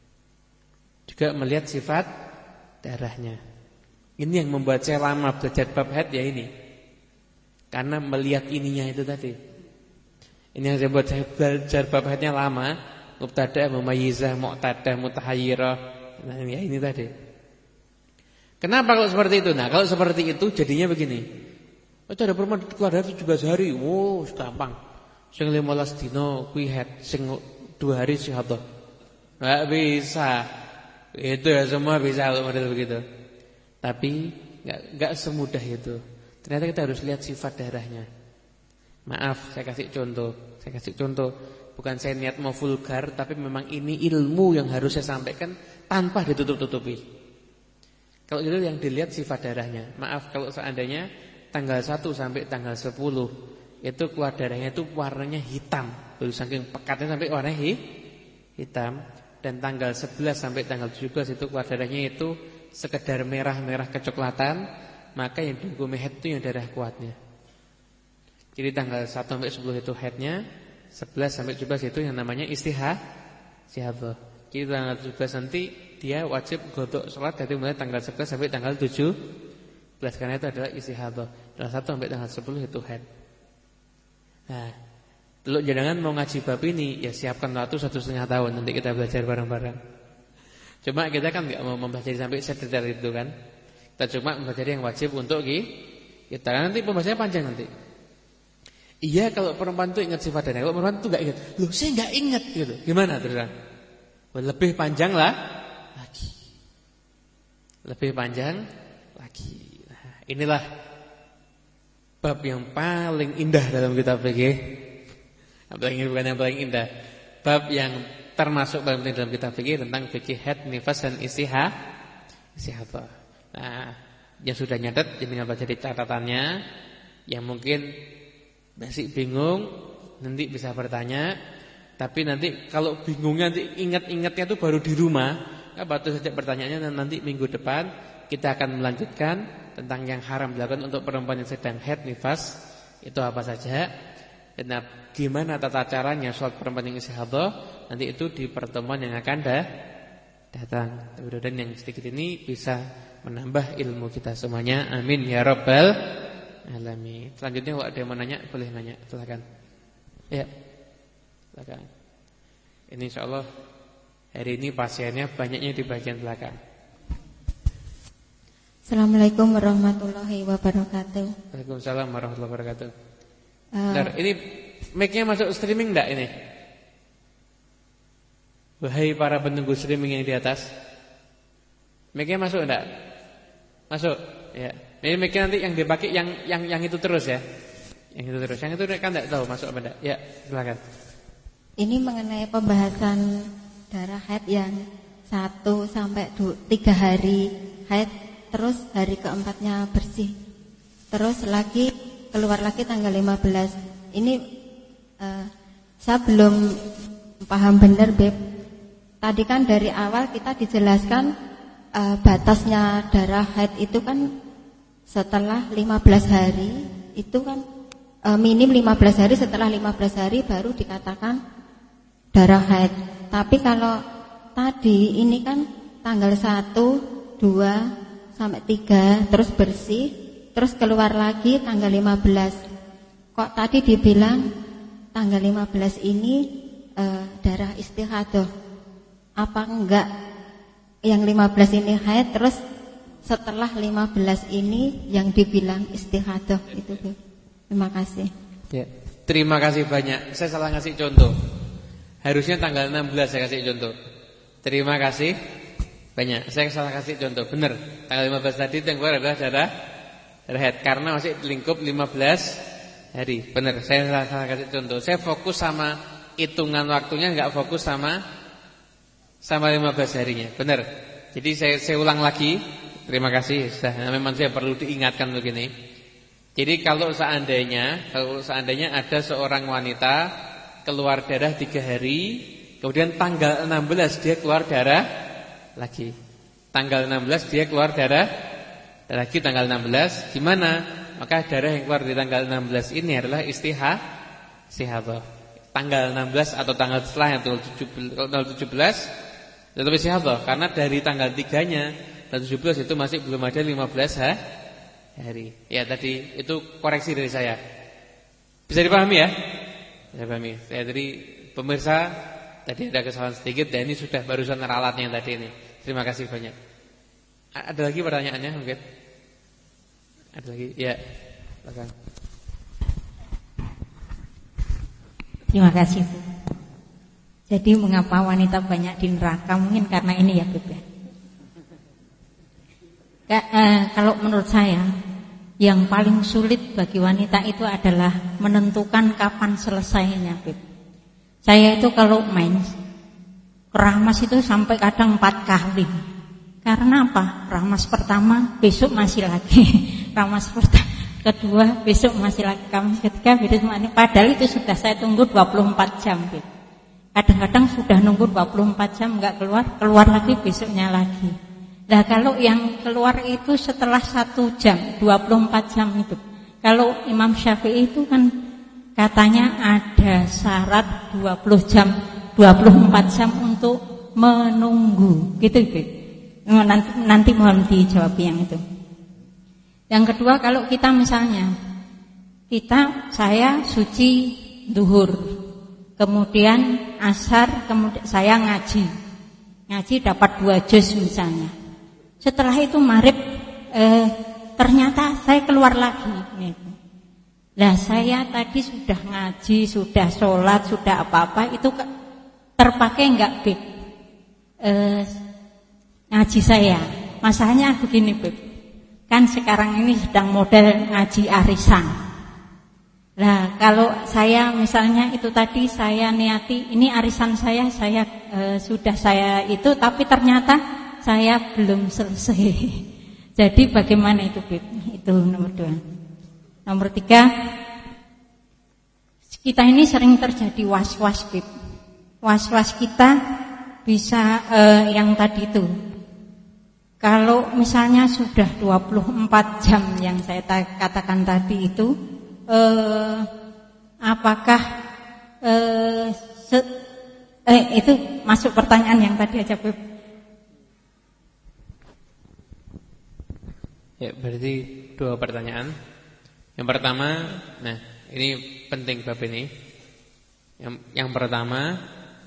Speaker 1: Juga melihat sifat darahnya. Ini yang membuat saya lama belajar bab haid ya ini. Karena melihat ininya itu tadi. Ini yang saya buat saya belajar bab haidnya lama. Mubtada, mumayyizah, mu'tadah, mutahayyirah. Nah ya ini tadi. Kenapa kalau seperti itu? Nah kalau seperti itu jadinya begini. Oh ada perempuan keluar darah tujuh belas hari. Wow gampang. Sing lima belas dino kuwi haid, sing dua hari istihadhah. Enggak bisa. Itu ya semua bisa kalau model begitu. Tapi enggak enggak semudah itu. Ternyata kita harus lihat sifat darahnya. Maaf, saya kasih contoh. Saya kasih contoh. Bukan saya niat mau vulgar, tapi memang ini ilmu yang harus saya sampaikan tanpa ditutup-tutupi. Kalau gitu yang dilihat sifat darahnya. Maaf kalau seandainya tanggal satu sampai tanggal sepuluh itu keluar darahnya itu warnanya hitam. Baru saking pekatnya sampai warnanya hitam. Dan tanggal sebelas sampai tanggal tujuh belas itu keluar darahnya itu sekedar merah-merah kecoklatan, maka yang dihukumi haid itu yang darah kuatnya. Jadi tanggal satu sampai sepuluh itu haidnya, sebelas sampai tujuh belas itu yang namanya istihadhah. Jadi tanggal tujuh belas nanti dia wajib godok sholat dari mulai tanggal sebelas sampai tanggal tujuh belas, karena itu adalah istihadhah. Tanggal satu sampai tanggal sepuluh itu haid. Nah, kalau jangan mau ngaji bab ini, ya siapkan waktu satu setengah tahun nanti kita belajar bareng-bareng. Cuma kita kan nggak mau mempelajari sampai sedetail itu kan. Kita cuma mempelajari yang wajib untuk kita. Nanti pembahasannya panjang nanti. Iya kalau perempuan itu ingat sifat darahnya, kalau perempuan itu enggak ingat. Loh, saya enggak ingat gitu. Gimana terus? Lebih panjang lah lagi. Lebih panjang lagi. Nah, inilah bab yang paling indah dalam kitab fikih. Apalagi bukan yang paling indah. Bab yang termasuk paling penting dalam kitab fikih tentang fikih haid, nifas dan istihah, istihadah. Nah, yang sudah nyatet jangan baca di catatannya. Yang mungkin masih bingung nanti bisa bertanya. Tapi nanti kalau bingungnya nanti ingat-ingatnya itu baru di rumah. Batu saja pertanyaannya dan nanti minggu depan kita akan melanjutkan tentang yang haram dilakukan untuk perempuan yang sedang haid, nifas itu apa saja. Dan gimana tata caranya sholat perempuan yang istihadah nanti itu di pertemuan yang akan dah, datang. Mudah-mudahan yang sedikit ini bisa menambah ilmu kita semuanya. Amin ya rabbal alamin. Selanjutnya kalau ada yang mau nanya boleh nanya, silakan. Ya. Silakan. Ini insyaallah hari ini pasiennya banyaknya di bagian belakang.
Speaker 2: Assalamualaikum warahmatullahi wabarakatuh.
Speaker 1: Waalaikumsalam warahmatullahi wabarakatuh.
Speaker 2: Uh,
Speaker 1: Bentar, ini mic-nya masuk streaming enggak ini? Wahai para penunggu streaming yang di atas, mic-nya masuk enggak? Masuk. Ya. Ini mic-nya nanti yang dipakai yang yang yang itu terus ya. Yang itu terus. Yang itu kan enggak tahu masuk apa enggak. Ya, silakan.
Speaker 2: Ini mengenai pembahasan darah haid yang satu sampai tiga hari haid, terus hari keempatnya bersih, terus lagi keluar lagi tanggal lima belas. Ini uh, saya belum paham benar, Beb. Tadi kan dari awal kita dijelaskan uh, batasnya darah haid itu kan setelah lima belas hari. Itu kan uh, minim lima belas hari, setelah lima belas hari baru dikatakan darah haid. Tapi kalau tadi ini kan tanggal satu, dua sampai tiga terus bersih, terus keluar lagi tanggal lima belas. Kok tadi dibilang tanggal lima belas ini e, darah istihadah? Apa enggak yang lima belas ini haid, terus setelah lima belas ini yang dibilang istihadah itu, Bu? Terima kasih.
Speaker 1: Ya, terima kasih banyak. Saya salah ngasih contoh. Harusnya tanggal enam belas saya kasih contoh. Terima kasih banyak. Saya salah kasih contoh. Benar. Tanggal lima belas tadi yang keluar adalah darah darah haid karena masih lingkup lima belas hari. Benar. Saya salah, salah kasih contoh. Saya fokus sama hitungan waktunya, enggak fokus sama sama lima belas harinya. Benar. Jadi saya saya ulang lagi. Terima kasih. Sudah, memang saya perlu diingatkan begini. Jadi kalau seandainya kalau seandainya ada seorang wanita keluar darah tiga hari, kemudian tanggal enam belas dia keluar darah lagi. Tanggal enam belas dia keluar darah lagi tanggal enam belas. Gimana? Maka darah yang keluar di tanggal enam belas ini adalah istihah istihadah. Tanggal enam belas atau tanggal setelah yang tanggal tujuh belas tetap istihadah karena dari tanggal tiga-nya dan tujuh belas itu masih belum ada lima belas hari. Ya tadi itu koreksi dari saya. Bisa dipahami ya? Saya pahami. Saya tadi pemirsa tadi ada kesalahan sedikit dan ini sudah barusan ralatnya tadi ini. Terima kasih banyak. Ada lagi pertanyaannya mungkin? Ada lagi? Ya. Silakan.
Speaker 3: Terima kasih, Bu. Jadi mengapa wanita banyak di neraka? Mungkin karena ini ya, Bu. Ya, eh, kalau menurut saya yang paling sulit bagi wanita itu adalah menentukan kapan selesainya, Beb. Saya itu kalau main keramas itu sampai kadang empat kali. Karena apa? Keramas pertama besok masih lagi, keramas pertama kedua besok masih lagi, keramas ketiga besok masih. Padahal itu sudah saya tunggu dua puluh empat jam, Beb. Kadang-kadang sudah nunggu dua puluh empat jam enggak keluar, keluar lagi besoknya lagi. Nah kalau yang keluar itu setelah satu jam, dua puluh empat jam itu. Kalau Imam Syafi'i itu kan katanya ada syarat dua puluh jam, dua puluh empat jam untuk menunggu. Gitu, gitu. Nanti, nanti mohon dijawab yang itu. Yang kedua kalau kita misalnya, kita, saya suci duhur, kemudian asar, kemudian saya ngaji. Ngaji dapat dua juz misalnya. Setelah itu maghrib eh, ternyata saya keluar lagi. Nah saya tadi sudah ngaji, sudah sholat, sudah apa-apa, itu terpakai enggak, Beb? Eh, ngaji saya. Masalahnya begini, Beb. Kan sekarang ini sedang model ngaji arisan. Nah, kalau saya misalnya itu tadi saya niati ini arisan saya, saya e, sudah saya itu, tapi ternyata saya belum selesai. Jadi bagaimana itu, Bib? Itu nomor dua. Nomor tiga, kita ini sering terjadi was-was, Bib. Was-was kita bisa e, yang tadi itu. Kalau misalnya sudah dua puluh empat jam yang saya katakan tadi itu, eh, apakah eh, se, eh, itu masuk pertanyaan yang tadi aja, Beb.
Speaker 1: Ya, berarti dua pertanyaan. Yang pertama, nah ini penting bab ini. Yang, yang pertama,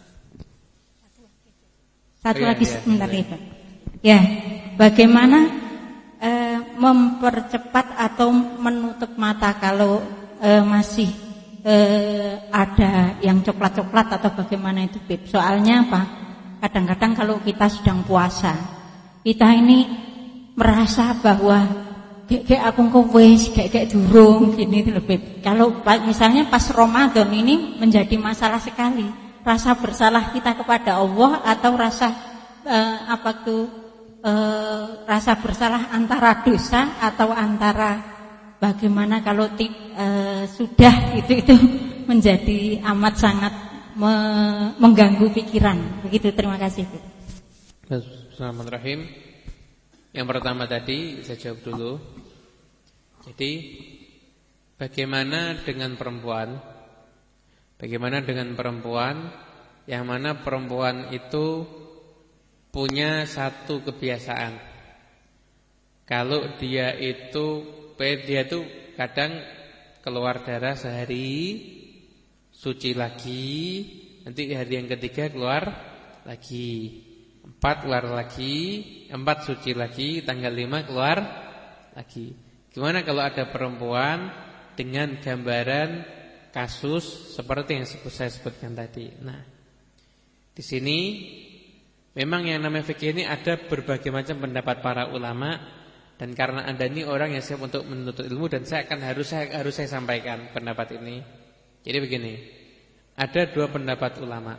Speaker 3: satu
Speaker 1: oh,
Speaker 3: lagi
Speaker 1: ya,
Speaker 3: sebentar
Speaker 1: ya,
Speaker 3: ya, ya, bagaimana eh, mempercepat atau menutup mata kalau eh, masih eh, ada yang coklat-coklat atau bagaimana itu, Beb? Soalnya apa? Kadang-kadang kalau kita sedang puasa, kita ini merasa bahwa kayak aku kowes, kayak durung gini lho, Beb. Kalau misalnya pas Ramadan ini menjadi masalah sekali, rasa bersalah kita kepada Allah atau rasa eh, apa tuh eh, rasa bersalah antara dosa atau antara bagaimana kalau eh, sudah itu itu menjadi amat sangat me, mengganggu pikiran. Begitu, terima kasih, Beb.
Speaker 1: Bismillahirrahmanirrahim. Yang pertama tadi saya jawab dulu. Jadi bagaimana dengan perempuan? Bagaimana dengan perempuan yang mana perempuan itu punya satu kebiasaan. Kalau dia itu dia itu kadang keluar darah sehari, suci lagi, nanti hari yang ketiga keluar lagi, empat keluar lagi, empat suci lagi, tanggal lima keluar lagi. Gimana kalau ada perempuan dengan gambaran kasus seperti yang saya sebutkan tadi. Nah, di sini memang yang namanya fikih ini ada berbagai macam pendapat para ulama, dan karena Anda ini orang yang siap untuk menuntut ilmu, dan saya akan harus saya harus saya sampaikan pendapat ini. Jadi begini, ada dua pendapat ulama.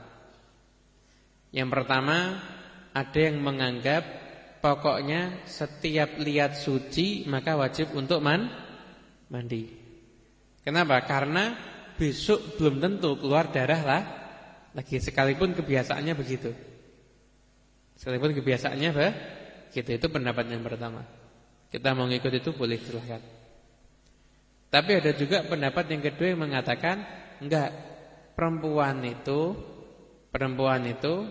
Speaker 1: Yang pertama, ada yang menganggap pokoknya setiap lihat suci maka wajib untuk man, mandi. Kenapa? Karena besok belum tentu keluar darah lah lagi, sekalipun kebiasaannya begitu. Sekalipun kebiasaannya begitu. Itu pendapat yang pertama. Kita mau ngikut itu boleh, silahkan. Tapi ada juga pendapat yang kedua yang mengatakan enggak, perempuan itu perempuan itu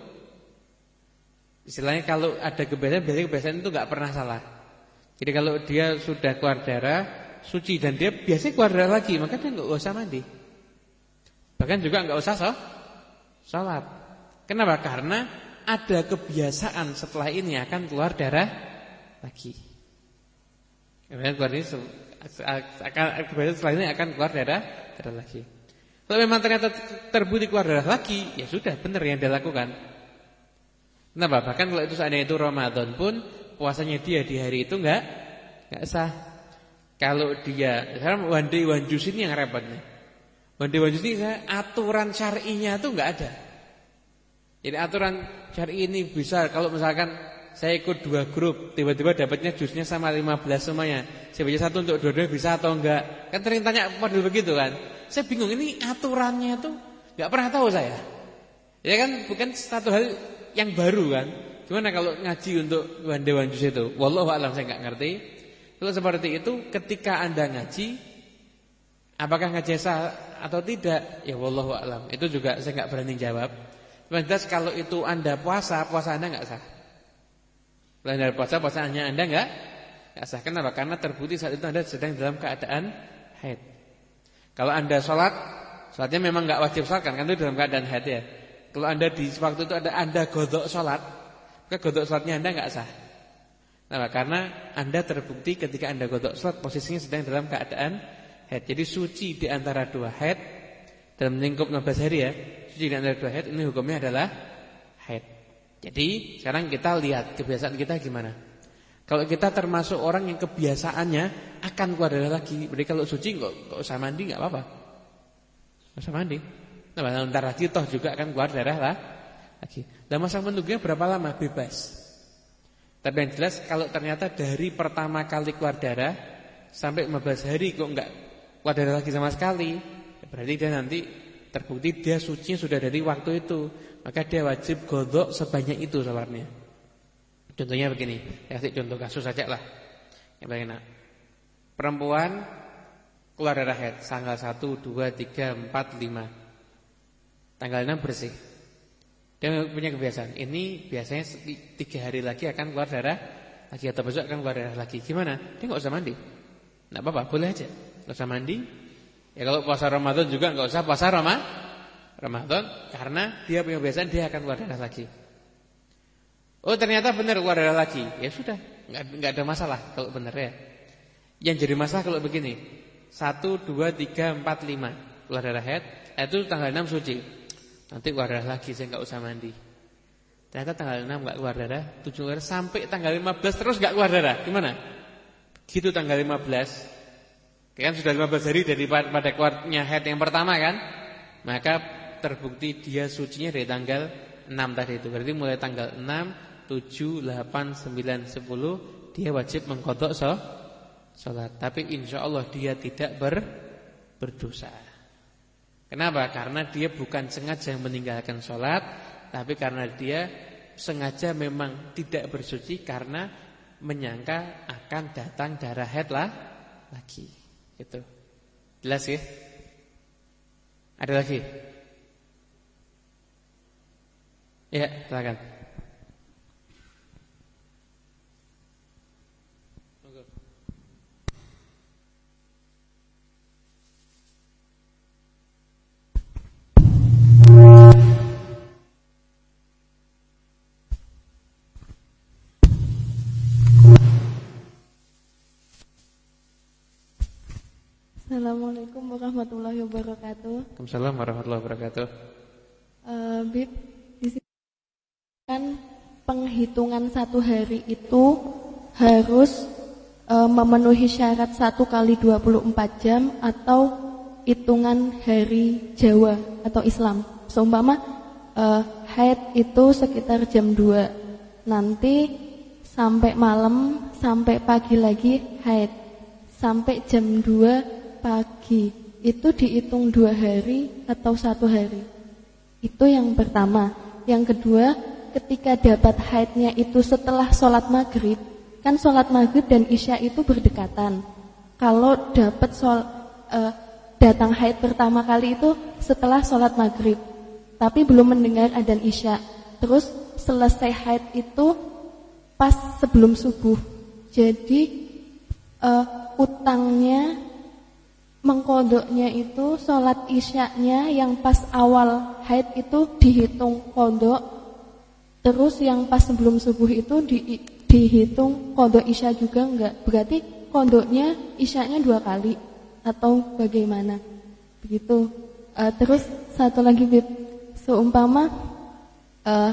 Speaker 1: istilahnya kalau ada kebiasaan, biasanya kebiasaan itu enggak pernah salah. Jadi kalau dia sudah keluar darah suci dan dia biasanya keluar darah lagi, maka dia enggak usah mandi. Bahkan juga enggak usah sholat. Kenapa? Karena ada kebiasaan setelah ini akan keluar darah lagi. Kemudian keluar ini akan kebiasaan setelah ini akan keluar darah darah lagi. Kalau memang ternyata terbukti keluar darah lagi, ya sudah, benar yang dia lakukan. Kenapa? Bahkan kalau itu seandainya itu Ramadan pun puasanya dia di hari itu enggak enggak sah. Kalau dia sekarang one day one juice ini yang repotnya. One day one juice ini aturan syar'inya itu enggak ada. Jadi aturan syar'i ini bisa kalau misalkan saya ikut dua grup, tiba-tiba dapatnya jusnya sama lima belas semuanya. Saya baca satu untuk dua-dua bisa atau enggak? Kan sering tanya model begitu kan. Saya bingung, ini aturannya tuh enggak pernah tahu saya. Ya kan bukan satu hal yang baru kan. Gimana kalau ngaji untuk one day one juice itu? Wallahu a'lam, saya enggak ngerti. Kalau seperti itu ketika Anda ngaji, apakah ngaji sah atau tidak? Ya wallahu a'lam. Itu juga saya enggak berani jawab. Jelas kalau itu Anda puasa, puasa Anda enggak sah. Kalau Anda puasa, puasanya Anda enggak enggak sah. Kenapa? Karena terbukti saat itu Anda sedang dalam keadaan haid. Kalau Anda sholat, sholatnya memang enggak wajib sholat kan, kan itu dalam keadaan haid ya. Kalau Anda di waktu itu ada Anda godok sholat, maka godok sholatnya Anda enggak sah. Kenapa? Karena Anda terbukti ketika Anda godok sholat posisinya sedang dalam keadaan haid. Jadi suci di antara dua haid dalam lingkup enam belas hari ya. Suci di antara dua haid ini hukumnya adalah haid. Jadi sekarang kita lihat kebiasaan kita gimana. Kalau kita termasuk orang yang kebiasaannya akan keluar darah lagi, berarti kalau suci enggak usah mandi enggak apa-apa. Masa mandi. Nah, bentar lagi toh juga akan keluar darah lah lagi. Dan masa menunggunya berapa lama? Bebas. Tapi yang jelas kalau ternyata dari pertama kali keluar darah sampai lima belas hari kok enggak keluar darah lagi sama sekali, berarti dia nanti terbukti dia suci sudah dari waktu itu. Maka dia wajib qadha sebanyak itu salatnya. Contohnya begini, saya kasih contoh kasus saja lah. Yang paling enak. Perempuan keluar darah haid tanggal satu, dua, tiga, empat, lima. Tanggal enam bersih. Dia punya kebiasaan. Ini biasanya tiga hari lagi akan keluar darah lagi atau besok akan keluar darah lagi. Gimana? Dia enggak usah mandi. Enggak apa-apa, boleh aja. Enggak usah mandi. Ya kalau puasa Ramadan juga enggak usah puasa Rama, Ramadan karena dia punya kebiasaan dia akan keluar darah lagi. Oh, ternyata benar keluar darah lagi. Ya sudah, enggak enggak ada masalah kalau benar ya. Yang jadi masalah kalau begini. satu, dua, tiga, empat, lima keluar darah haid, itu tanggal enam suci. Nanti keluar darah lagi, saya enggak usah mandi. Ternyata tanggal enam enggak keluar darah, tujuh keluar sampai tanggal lima belas terus enggak keluar darah. Gimana? Gitu tanggal lima belas. Kan sudah lima belas hari dari pada keluarnya haid yang pertama kan? Maka terbukti dia sucinya dari tanggal enam tadi itu. Berarti mulai tanggal enam, tujuh, delapan, sembilan, sepuluh dia wajib mengqadha so, salat. Tapi insya Allah dia tidak ber, berdosa. Kenapa? Karena dia bukan sengaja meninggalkan sholat, tapi karena dia sengaja memang tidak bersuci karena menyangka akan datang darah haid lah lagi. Gitu. Jelas ya? Ada lagi? Ya, silakan.
Speaker 4: Assalamualaikum warahmatullahi wabarakatuh.
Speaker 1: Waalaikumsalam warahmatullahi wabarakatuh.
Speaker 4: Uh, Bib, di sini kan penghitungan satu hari itu harus uh, memenuhi syarat satu kali dua puluh empat jam atau hitungan hari Jawa atau Islam. Seumpama uh, haid itu sekitar jam dua, nanti sampai malam sampai pagi lagi haid sampai jam dua pagi, itu dihitung dua hari atau satu hari. Itu yang pertama. Yang kedua, ketika dapat haidnya itu setelah sholat maghrib, kan sholat maghrib dan isya itu berdekatan. Kalau dapat sol, uh, datang haid pertama kali itu setelah sholat maghrib, tapi belum mendengar adzan isya, terus selesai haid itu pas sebelum subuh. Jadi uh, utangnya mengkodoknya itu sholat isyaknya yang pas awal haid itu dihitung kodok, terus yang pas sebelum subuh itu di, dihitung kodok isya juga enggak. Berarti kodoknya isyaknya dua kali atau bagaimana? Begitu. Uh, terus satu lagi, Bib, seumpama uh,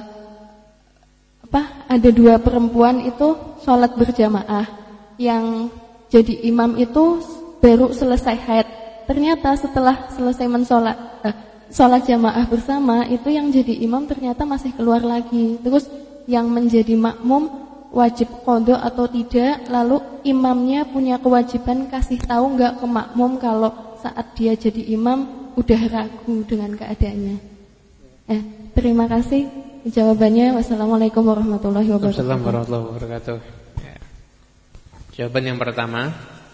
Speaker 4: apa? Ada dua perempuan itu sholat berjamaah, yang jadi imam itu baru selesai haid. Ternyata setelah selesai mensolat eh, sholat jamaah bersama, itu yang jadi imam ternyata masih keluar lagi. Terus yang menjadi makmum wajib qadha atau tidak? Lalu imamnya punya kewajiban kasih tahu enggak ke makmum kalau saat dia jadi imam udah ragu dengan keadaannya? Eh, terima kasih jawabannya. Wassalamualaikum warahmatullahi wabarakatuh.
Speaker 1: Wassalamualaikum warahmatullahi wabarakatuh. Ya. Jawaban yang pertama,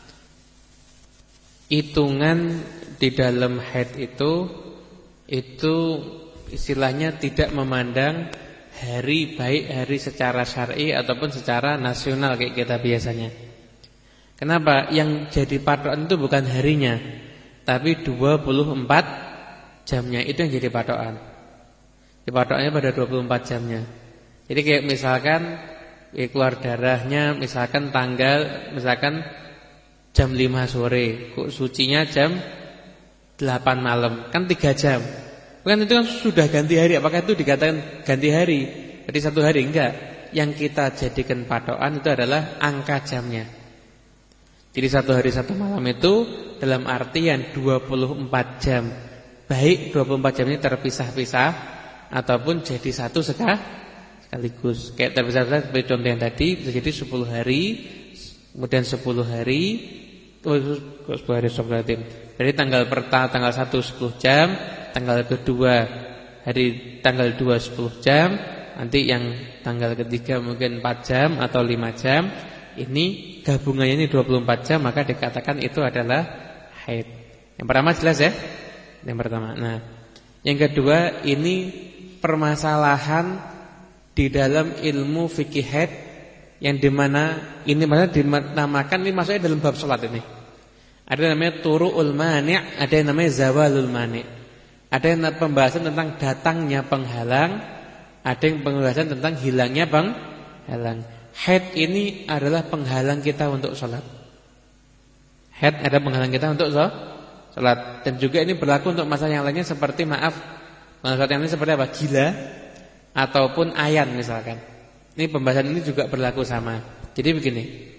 Speaker 1: hitungan di dalam haid itu itu istilahnya tidak memandang hari, baik hari secara syar'i ataupun secara nasional kayak kita biasanya. Kenapa? Yang jadi patokan itu bukan harinya, tapi dua puluh empat jamnya, itu yang jadi patokan. Patokannya pada dua puluh empat jamnya. Jadi kayak misalkan ya, keluar darahnya misalkan tanggal misalkan jam lima sore, kok sucinya jam delapan malam, kan tiga jam. Kan itu kan sudah ganti hari. Apakah itu dikatakan ganti hari? Jadi satu hari? Enggak. Yang kita jadikan patokan itu adalah angka jamnya. Jadi satu hari satu malam itu dalam artian dua puluh empat jam baik dua puluh empat jam ini terpisah-pisah ataupun jadi satu sekaligus. Kayak terpisah-pisah seperti contoh yang tadi, bisa jadi sepuluh hari, kemudian sepuluh hari, oh, sepuluh hari sepuluh hari. Jadi tanggal pertama tanggal satu sepuluh jam, tanggal kedua hari tanggal dua sepuluh jam, nanti yang tanggal ketiga mungkin empat jam atau lima jam. Ini gabungannya ini dua puluh empat jam, maka dikatakan itu adalah haid. Yang pertama jelas ya? Yang pertama. Nah, yang kedua ini permasalahan di dalam ilmu fikih haid yang dimana ini mana dinamakan, ini maksudnya dalam bab salat ini. Ada yang namanya turu'ul mani', ada yang namanya zawalul mani'. Ada yang pembahasan tentang datangnya penghalang, ada yang pembahasan tentang hilangnya penghalang. Haid ini adalah penghalang kita untuk sholat. Haid ada penghalang kita untuk sholat. Dan juga ini berlaku untuk masalah yang lainnya seperti maaf, masalah yang ini seperti apa? Gila ataupun ayan misalkan. Ini pembahasan ini juga berlaku sama. Jadi begini,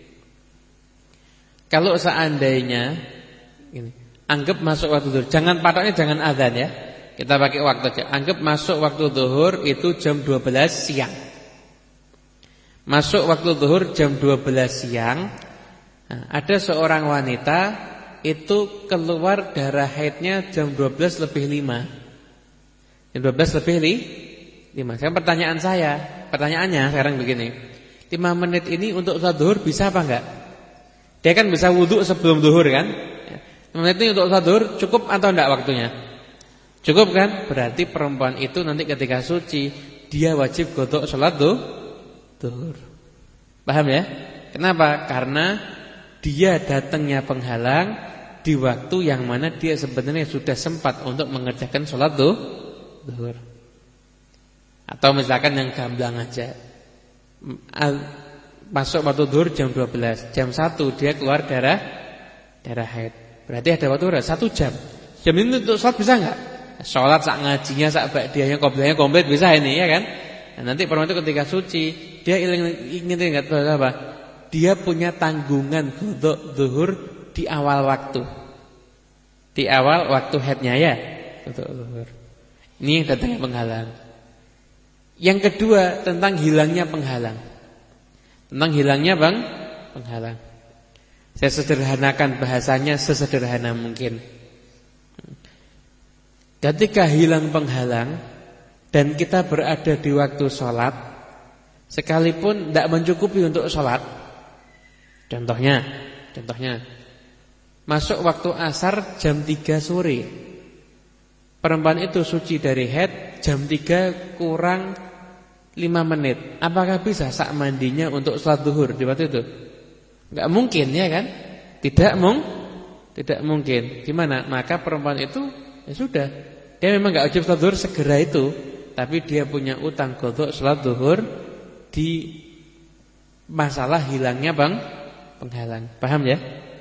Speaker 1: kalau seandainya ini, anggap masuk waktu zuhur, jangan patoknya jangan azan ya. Kita pakai waktu aja. Anggap masuk waktu zuhur itu jam dua belas siang. Masuk waktu zuhur jam dua belas siang. Nah, ada seorang wanita itu keluar darah haidnya jam dua belas lebih lima. Jam dua belas lebih lima. Sekarang pertanyaan saya, pertanyaannya sekarang begini. lima menit ini untuk sholat zuhur bisa apa enggak? Dia kan bisa wudhu sebelum zuhur kan? lima menit ini untuk sholat zuhur cukup atau enggak waktunya? Cukup kan? Berarti perempuan itu nanti ketika suci dia wajib godok sholat zuhur. Zuhur. Paham ya? Kenapa? Karena dia datangnya penghalang di waktu yang mana dia sebenarnya sudah sempat untuk mengerjakan sholat zuhur. Atau misalkan yang gamblang aja, masuk waktu zuhur jam dua belas, jam satu dia keluar darah darah haid. Berarti ada waktu berapa? satu jam. Jam ini untuk sholat bisa enggak? Sholat sak ngajinya, sak ba'diyahnya, qobliyahnya komplit bisa ini ya kan? Nah, nanti perempuan itu ketika suci dia ingin ingat apa? Dia punya tanggungan godok zuhur di awal waktu. Di awal waktu haidnya ya, godok zuhur. Ini datangnya penghalang. Yang kedua tentang hilangnya penghalang. Tentang hilangnya bang penghalang. Saya sederhanakan bahasanya sesederhana mungkin. Ketika hilang penghalang dan kita berada di waktu sholat, sekalipun tidak mencukupi untuk sholat. Contohnya, contohnya, masuk waktu asar jam tiga sore. Perempuan itu suci dari haid jam tiga kurang lima menit. Apakah bisa sak mandinya untuk sholat zuhur di waktu itu? Enggak mungkin ya kan? Tidak mung, tidak mungkin. Gimana? Maka perempuan itu ya sudah, dia memang enggak wajib sholat zuhur segera itu. Tapi dia punya utang qadha salat zuhur di masalah hilangnya bang penghalang. Paham ya?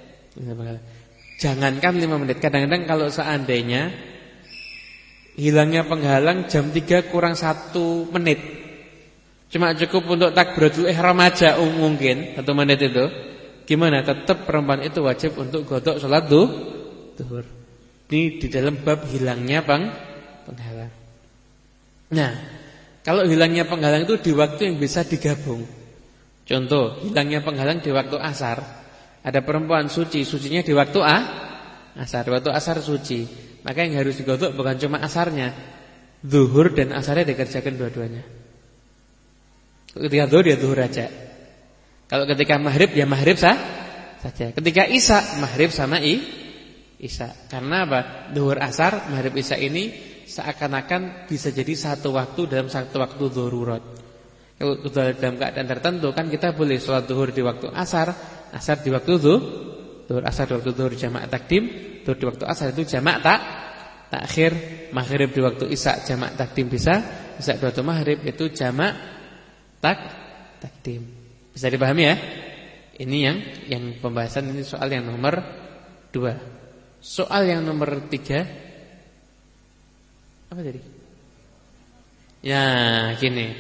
Speaker 1: Jangankan lima menit. Kadang-kadang kalau seandainya hilangnya penghalang jam tiga kurang satu menit, cuma cukup untuk takbiratul ihram aja mungkin satu menit itu, gimana? Tetap perempuan itu wajib untuk qadha salat zuhur. Ini di dalam bab hilangnya bang penghalang. Nah, kalau hilangnya penghalang itu di waktu yang bisa digabung. Contoh, hilangnya penghalang di waktu asar. Ada perempuan suci, sucinya di waktu A, asar, di waktu asar suci. Maka yang harus digodok bukan cuma asarnya, zuhur dan asarnya dikerjakan dua-duanya. Ketika zuhur ya zuhur aja. Kalau ketika maghrib ya maghrib sah saja. Ketika isya, maghrib sama i, isya. Karena apa? Zuhur asar, maghrib isya ini seakan-akan bisa jadi satu waktu dalam satu waktu darurat. Kalau dalam keadaan tertentu kan kita boleh sholat zuhur di waktu asar, asar di waktu zuhur, asar di waktu zuhur jamak takdim, zuhur di waktu asar itu jamak tak takhir, maghrib di waktu isya jamak takdim bisa, isya di waktu maghrib itu jamak tak takdim. Bisa dipahami ya? Ini yang yang pembahasan ini soal yang nomor dua. Soal yang nomor tiga. Apa tadi? Ya, gini.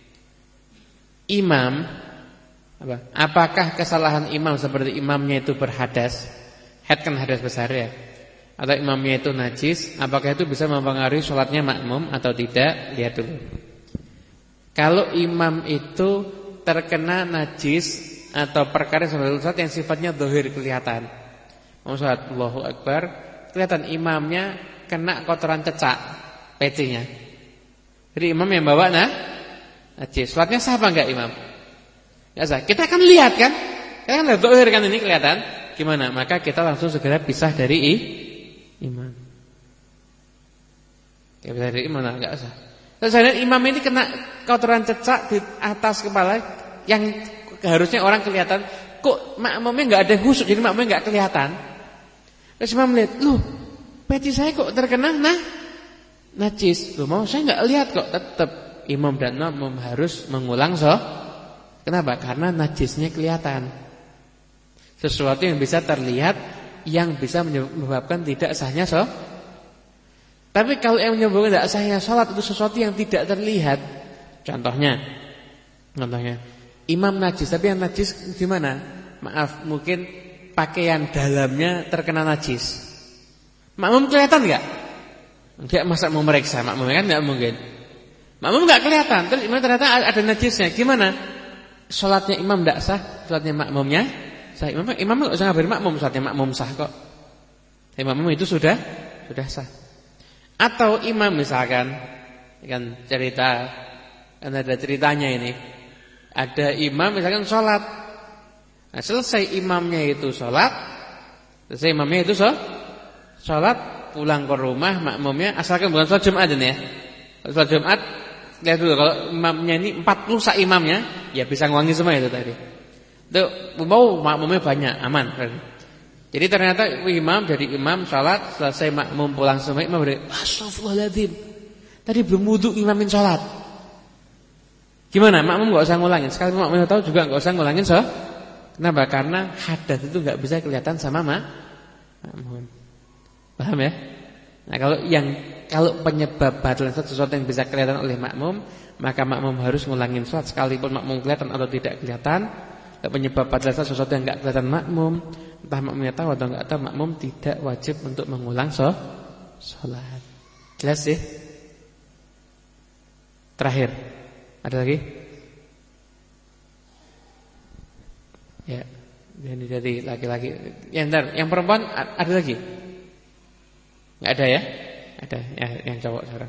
Speaker 1: Imam apa? Apakah kesalahan imam seperti imamnya itu berhadas? Haid kan hadas besar ya. atau imamnya itu najis, apakah itu bisa mempengaruhi sholatnya makmum atau tidak? Lihat dulu. Kalau imam itu terkena najis atau perkara sholat yang sifatnya zahir kelihatan, mau sholat Allahu Akbar, kelihatan imamnya kena kotoran cecak pecinya. Jadi imam yang bawa nah najis, sholatnya sah apa enggak imam? Enggak sah. Kita akan lihat kan? Kan lihat zahir kan ini kelihatan. Gimana? Maka kita langsung segera pisah dari i, imam. Ya pisah dari imam enggak sah. Terus ada imam ini kena kotoran cecak di atas kepala yang harusnya orang kelihatan, kok makmumnya enggak ada khusyuk, jadi makmumnya enggak kelihatan. Terus imam lihat, "Loh, peci saya kok terkena nah najis." Loh, mau saya enggak lihat kok. Tetap imam dan makmum harus mengulang so. Kenapa? Karena najisnya kelihatan. Sesuatu yang bisa terlihat, yang bisa menyebabkan tidak sahnya so. Tapi kalau yang menyebabkan tidak sahnya sholat itu sesuatu yang tidak terlihat. Contohnya, contohnya imam najis, tapi yang najis gimana? Maaf, mungkin pakaian dalamnya terkena najis. Makmum kelihatan enggak? Enggak, masa mau meriksa makmumnya kan enggak mungkin. Makmum enggak kelihatan, terus imam ternyata ada najisnya. Gimana? Salatnya imam enggak sah, salatnya makmumnya sah. Imam imam enggak usah ngabarin makmum, salatnya makmum sah kok. Tapi makmum itu sudah sudah sah. Atau imam misalkan kan cerita, kan ada ceritanya ini. Ada imam misalkan sholat, nah, selesai imamnya itu sholat, selesai imamnya itu so, sholat, pulang ke rumah makmumnya, asalkan bukan sholat Jumat ini ya. Sholat Jumat, lihat dulu kalau imamnya ini empat puluh sak imamnya, ya bisa ngulangi semua itu tadi. Itu mau makmumnya banyak, aman. Jadi ternyata imam jadi imam sholat, selesai makmum pulang semua, imam berkata, "Astagfirullahaladzim, tadi belum wudu imamin sholat." Gimana? Makmum enggak usah ngulangin. Sekali makmum tahu juga enggak usah ngulangin so. Kenapa? Karena hadas itu enggak bisa kelihatan sama makmum. Paham ya? Nah, kalau yang kalau penyebab batal sesuatu yang bisa kelihatan oleh makmum, maka makmum harus ngulangin sholat sekalipun makmum kelihatan atau tidak kelihatan. Kalau penyebab batal sesuatu yang enggak kelihatan makmum, entah makmumnya tahu atau enggak tahu, makmum tidak wajib untuk mengulang so, sholat. Jelas sih? Terakhir, ada lagi? Ya, ini jadi laki-laki. Ya, ntar, yang perempuan ada lagi? Enggak ada ya? Ada ya, yang cowok sekarang.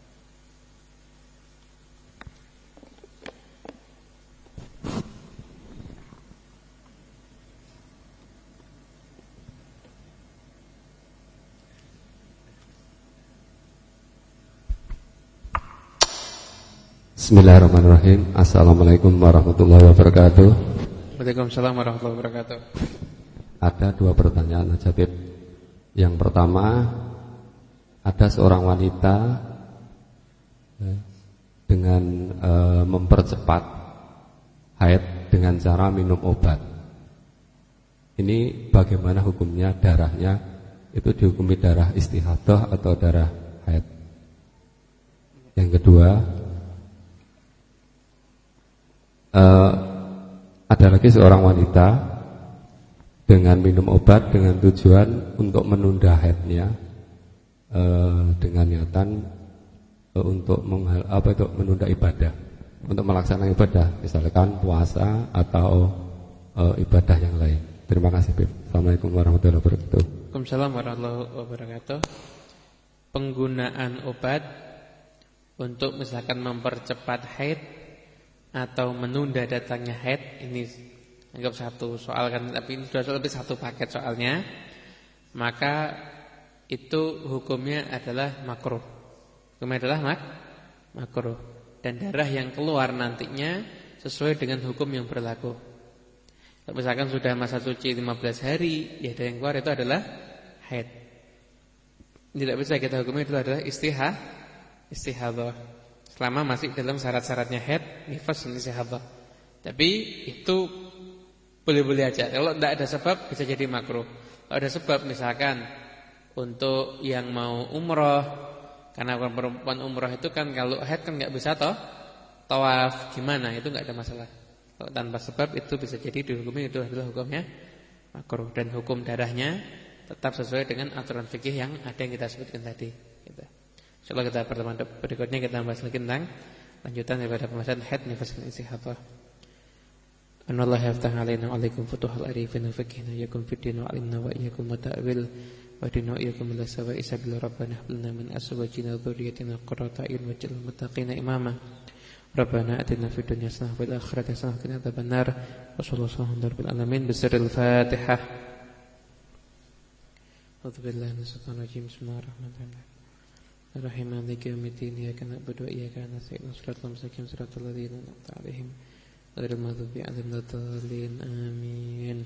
Speaker 5: Bismillahirrahmanirrahim. Assalamualaikum warahmatullahi wabarakatuh.
Speaker 1: Waalaikumsalam warahmatullahi wabarakatuh.
Speaker 5: Ada dua pertanyaan aja, Bib. Yang pertama, ada seorang wanita dengan e, mempercepat haid dengan cara minum obat. Ini bagaimana hukumnya, darahnya itu dihukumi darah istihadah atau darah haid? Yang kedua, Uh, ada lagi seorang wanita dengan minum obat dengan tujuan untuk menunda haidnya, uh, dengan niatan uh, untuk menghal, apa itu menunda ibadah, untuk melaksanakan ibadah, misalkan puasa atau uh, ibadah yang lain. Terima kasih, Bib. Assalamualaikum warahmatullahi wabarakatuh.
Speaker 1: Waalaikumsalam warahmatullahi wabarakatuh. Penggunaan obat untuk misalkan mempercepat haid atau menunda datangnya haid, ini anggap satu soal kan, tapi ini sudah lebih satu paket soalnya. Maka itu hukumnya adalah makruh. Hukumnya adalah mak makruh. Dan darah yang keluar nantinya sesuai dengan hukum yang berlaku. Kalau misalkan sudah masa suci lima belas hari, ya darah yang keluar itu adalah haid. Tidak bisa kita hukumi itu adalah istihah, istihadah. Selama masih dalam syarat-syaratnya haid, nifas dan istihadah. Tapi itu boleh-boleh aja. Kalau tidak ada sebab bisa jadi makruh. Kalau ada sebab misalkan untuk yang mau umroh, karena perempuan umroh itu kan kalau haid kan nggak bisa toh tawaf, gimana itu nggak ada masalah. Kalau tanpa sebab itu bisa jadi dihukumi itu adalah hukumnya makruh. Dan hukum darahnya tetap sesuai dengan aturan fikih yang ada yang kita sebutkan tadi gitu. Insyaallah kita pertemuan berikutnya kita bahas lagi tentang lanjutan daripada pembahasan haid nifas dan istihadah. Anallahu yaftah alaina wa alaikum futuhal arifin wa fiqhina yakum fid din wa alimna wa iyyakum muta'awil wa dinu iyyakum ila sawa'i sabil rabbana hablana min azwajina wa dhurriyyatina qurrata a'yun waj'alna muttaqina imama. Rabbana atina fid dunya hasanah wa fil akhirati hasanah wa qina adzabannar. Wa sallallahu alaihi alamin bisirril Fatihah. A'udzu billahi minasyaitonir rajim. Bismillahirrahmanirrahim. Ar-Rahim Maliki yaumiddin iyyaka na'budu wa iyyaka nasta'in ihdinas mustaqim siratal ladzina an'amta 'alaihim ghairil maghdubi 'alaihim waladdallin. Amin.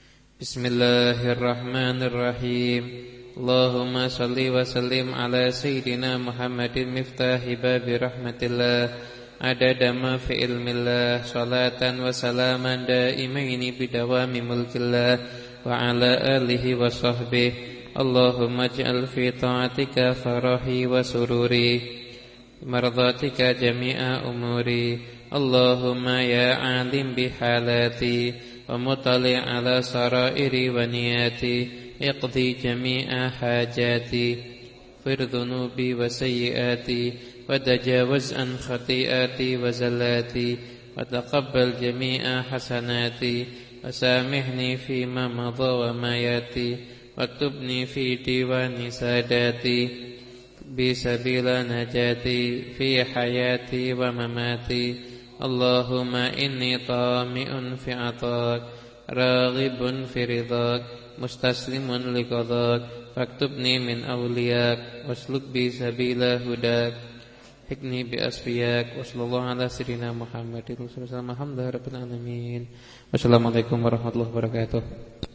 Speaker 1: Bismillahirrahmanirrahim. Allahumma shalli wa sallim ala sayyidina Muhammadin miftahi babi rahmatillah adada ma fi ilmillah salatan wa salaman daimaini bidawami mulkillah wa ala alihi wa sahbihi. Allahumma ij'al fi ta'atika farahi wa sururi mardatika jami'a umuri. Allahumma ya alim bihalati wa mutali' ala sarairi wa niyati iqdi jami'a hajati fir dhunubi wa sayyiati wa tajawaz an khati'ati wa zallati wa taqabbal jami'a hasanati wa samihni fima madha wa ma yati waktubni fi diwani sadati bisabila najati fi hayati wa mamati. Allahumma inni tami'un fi atak raghibun fi ridak mustaslimun liqadak faktubni min awliyak wasluk bi sabila hudak hikni bi asfiyak. Wa sallallahu ala sayyidina Muhammadin rasulullah alhamdulillahi rabbil alamin. Wassalamualaikum warahmatullahi wabarakatuh.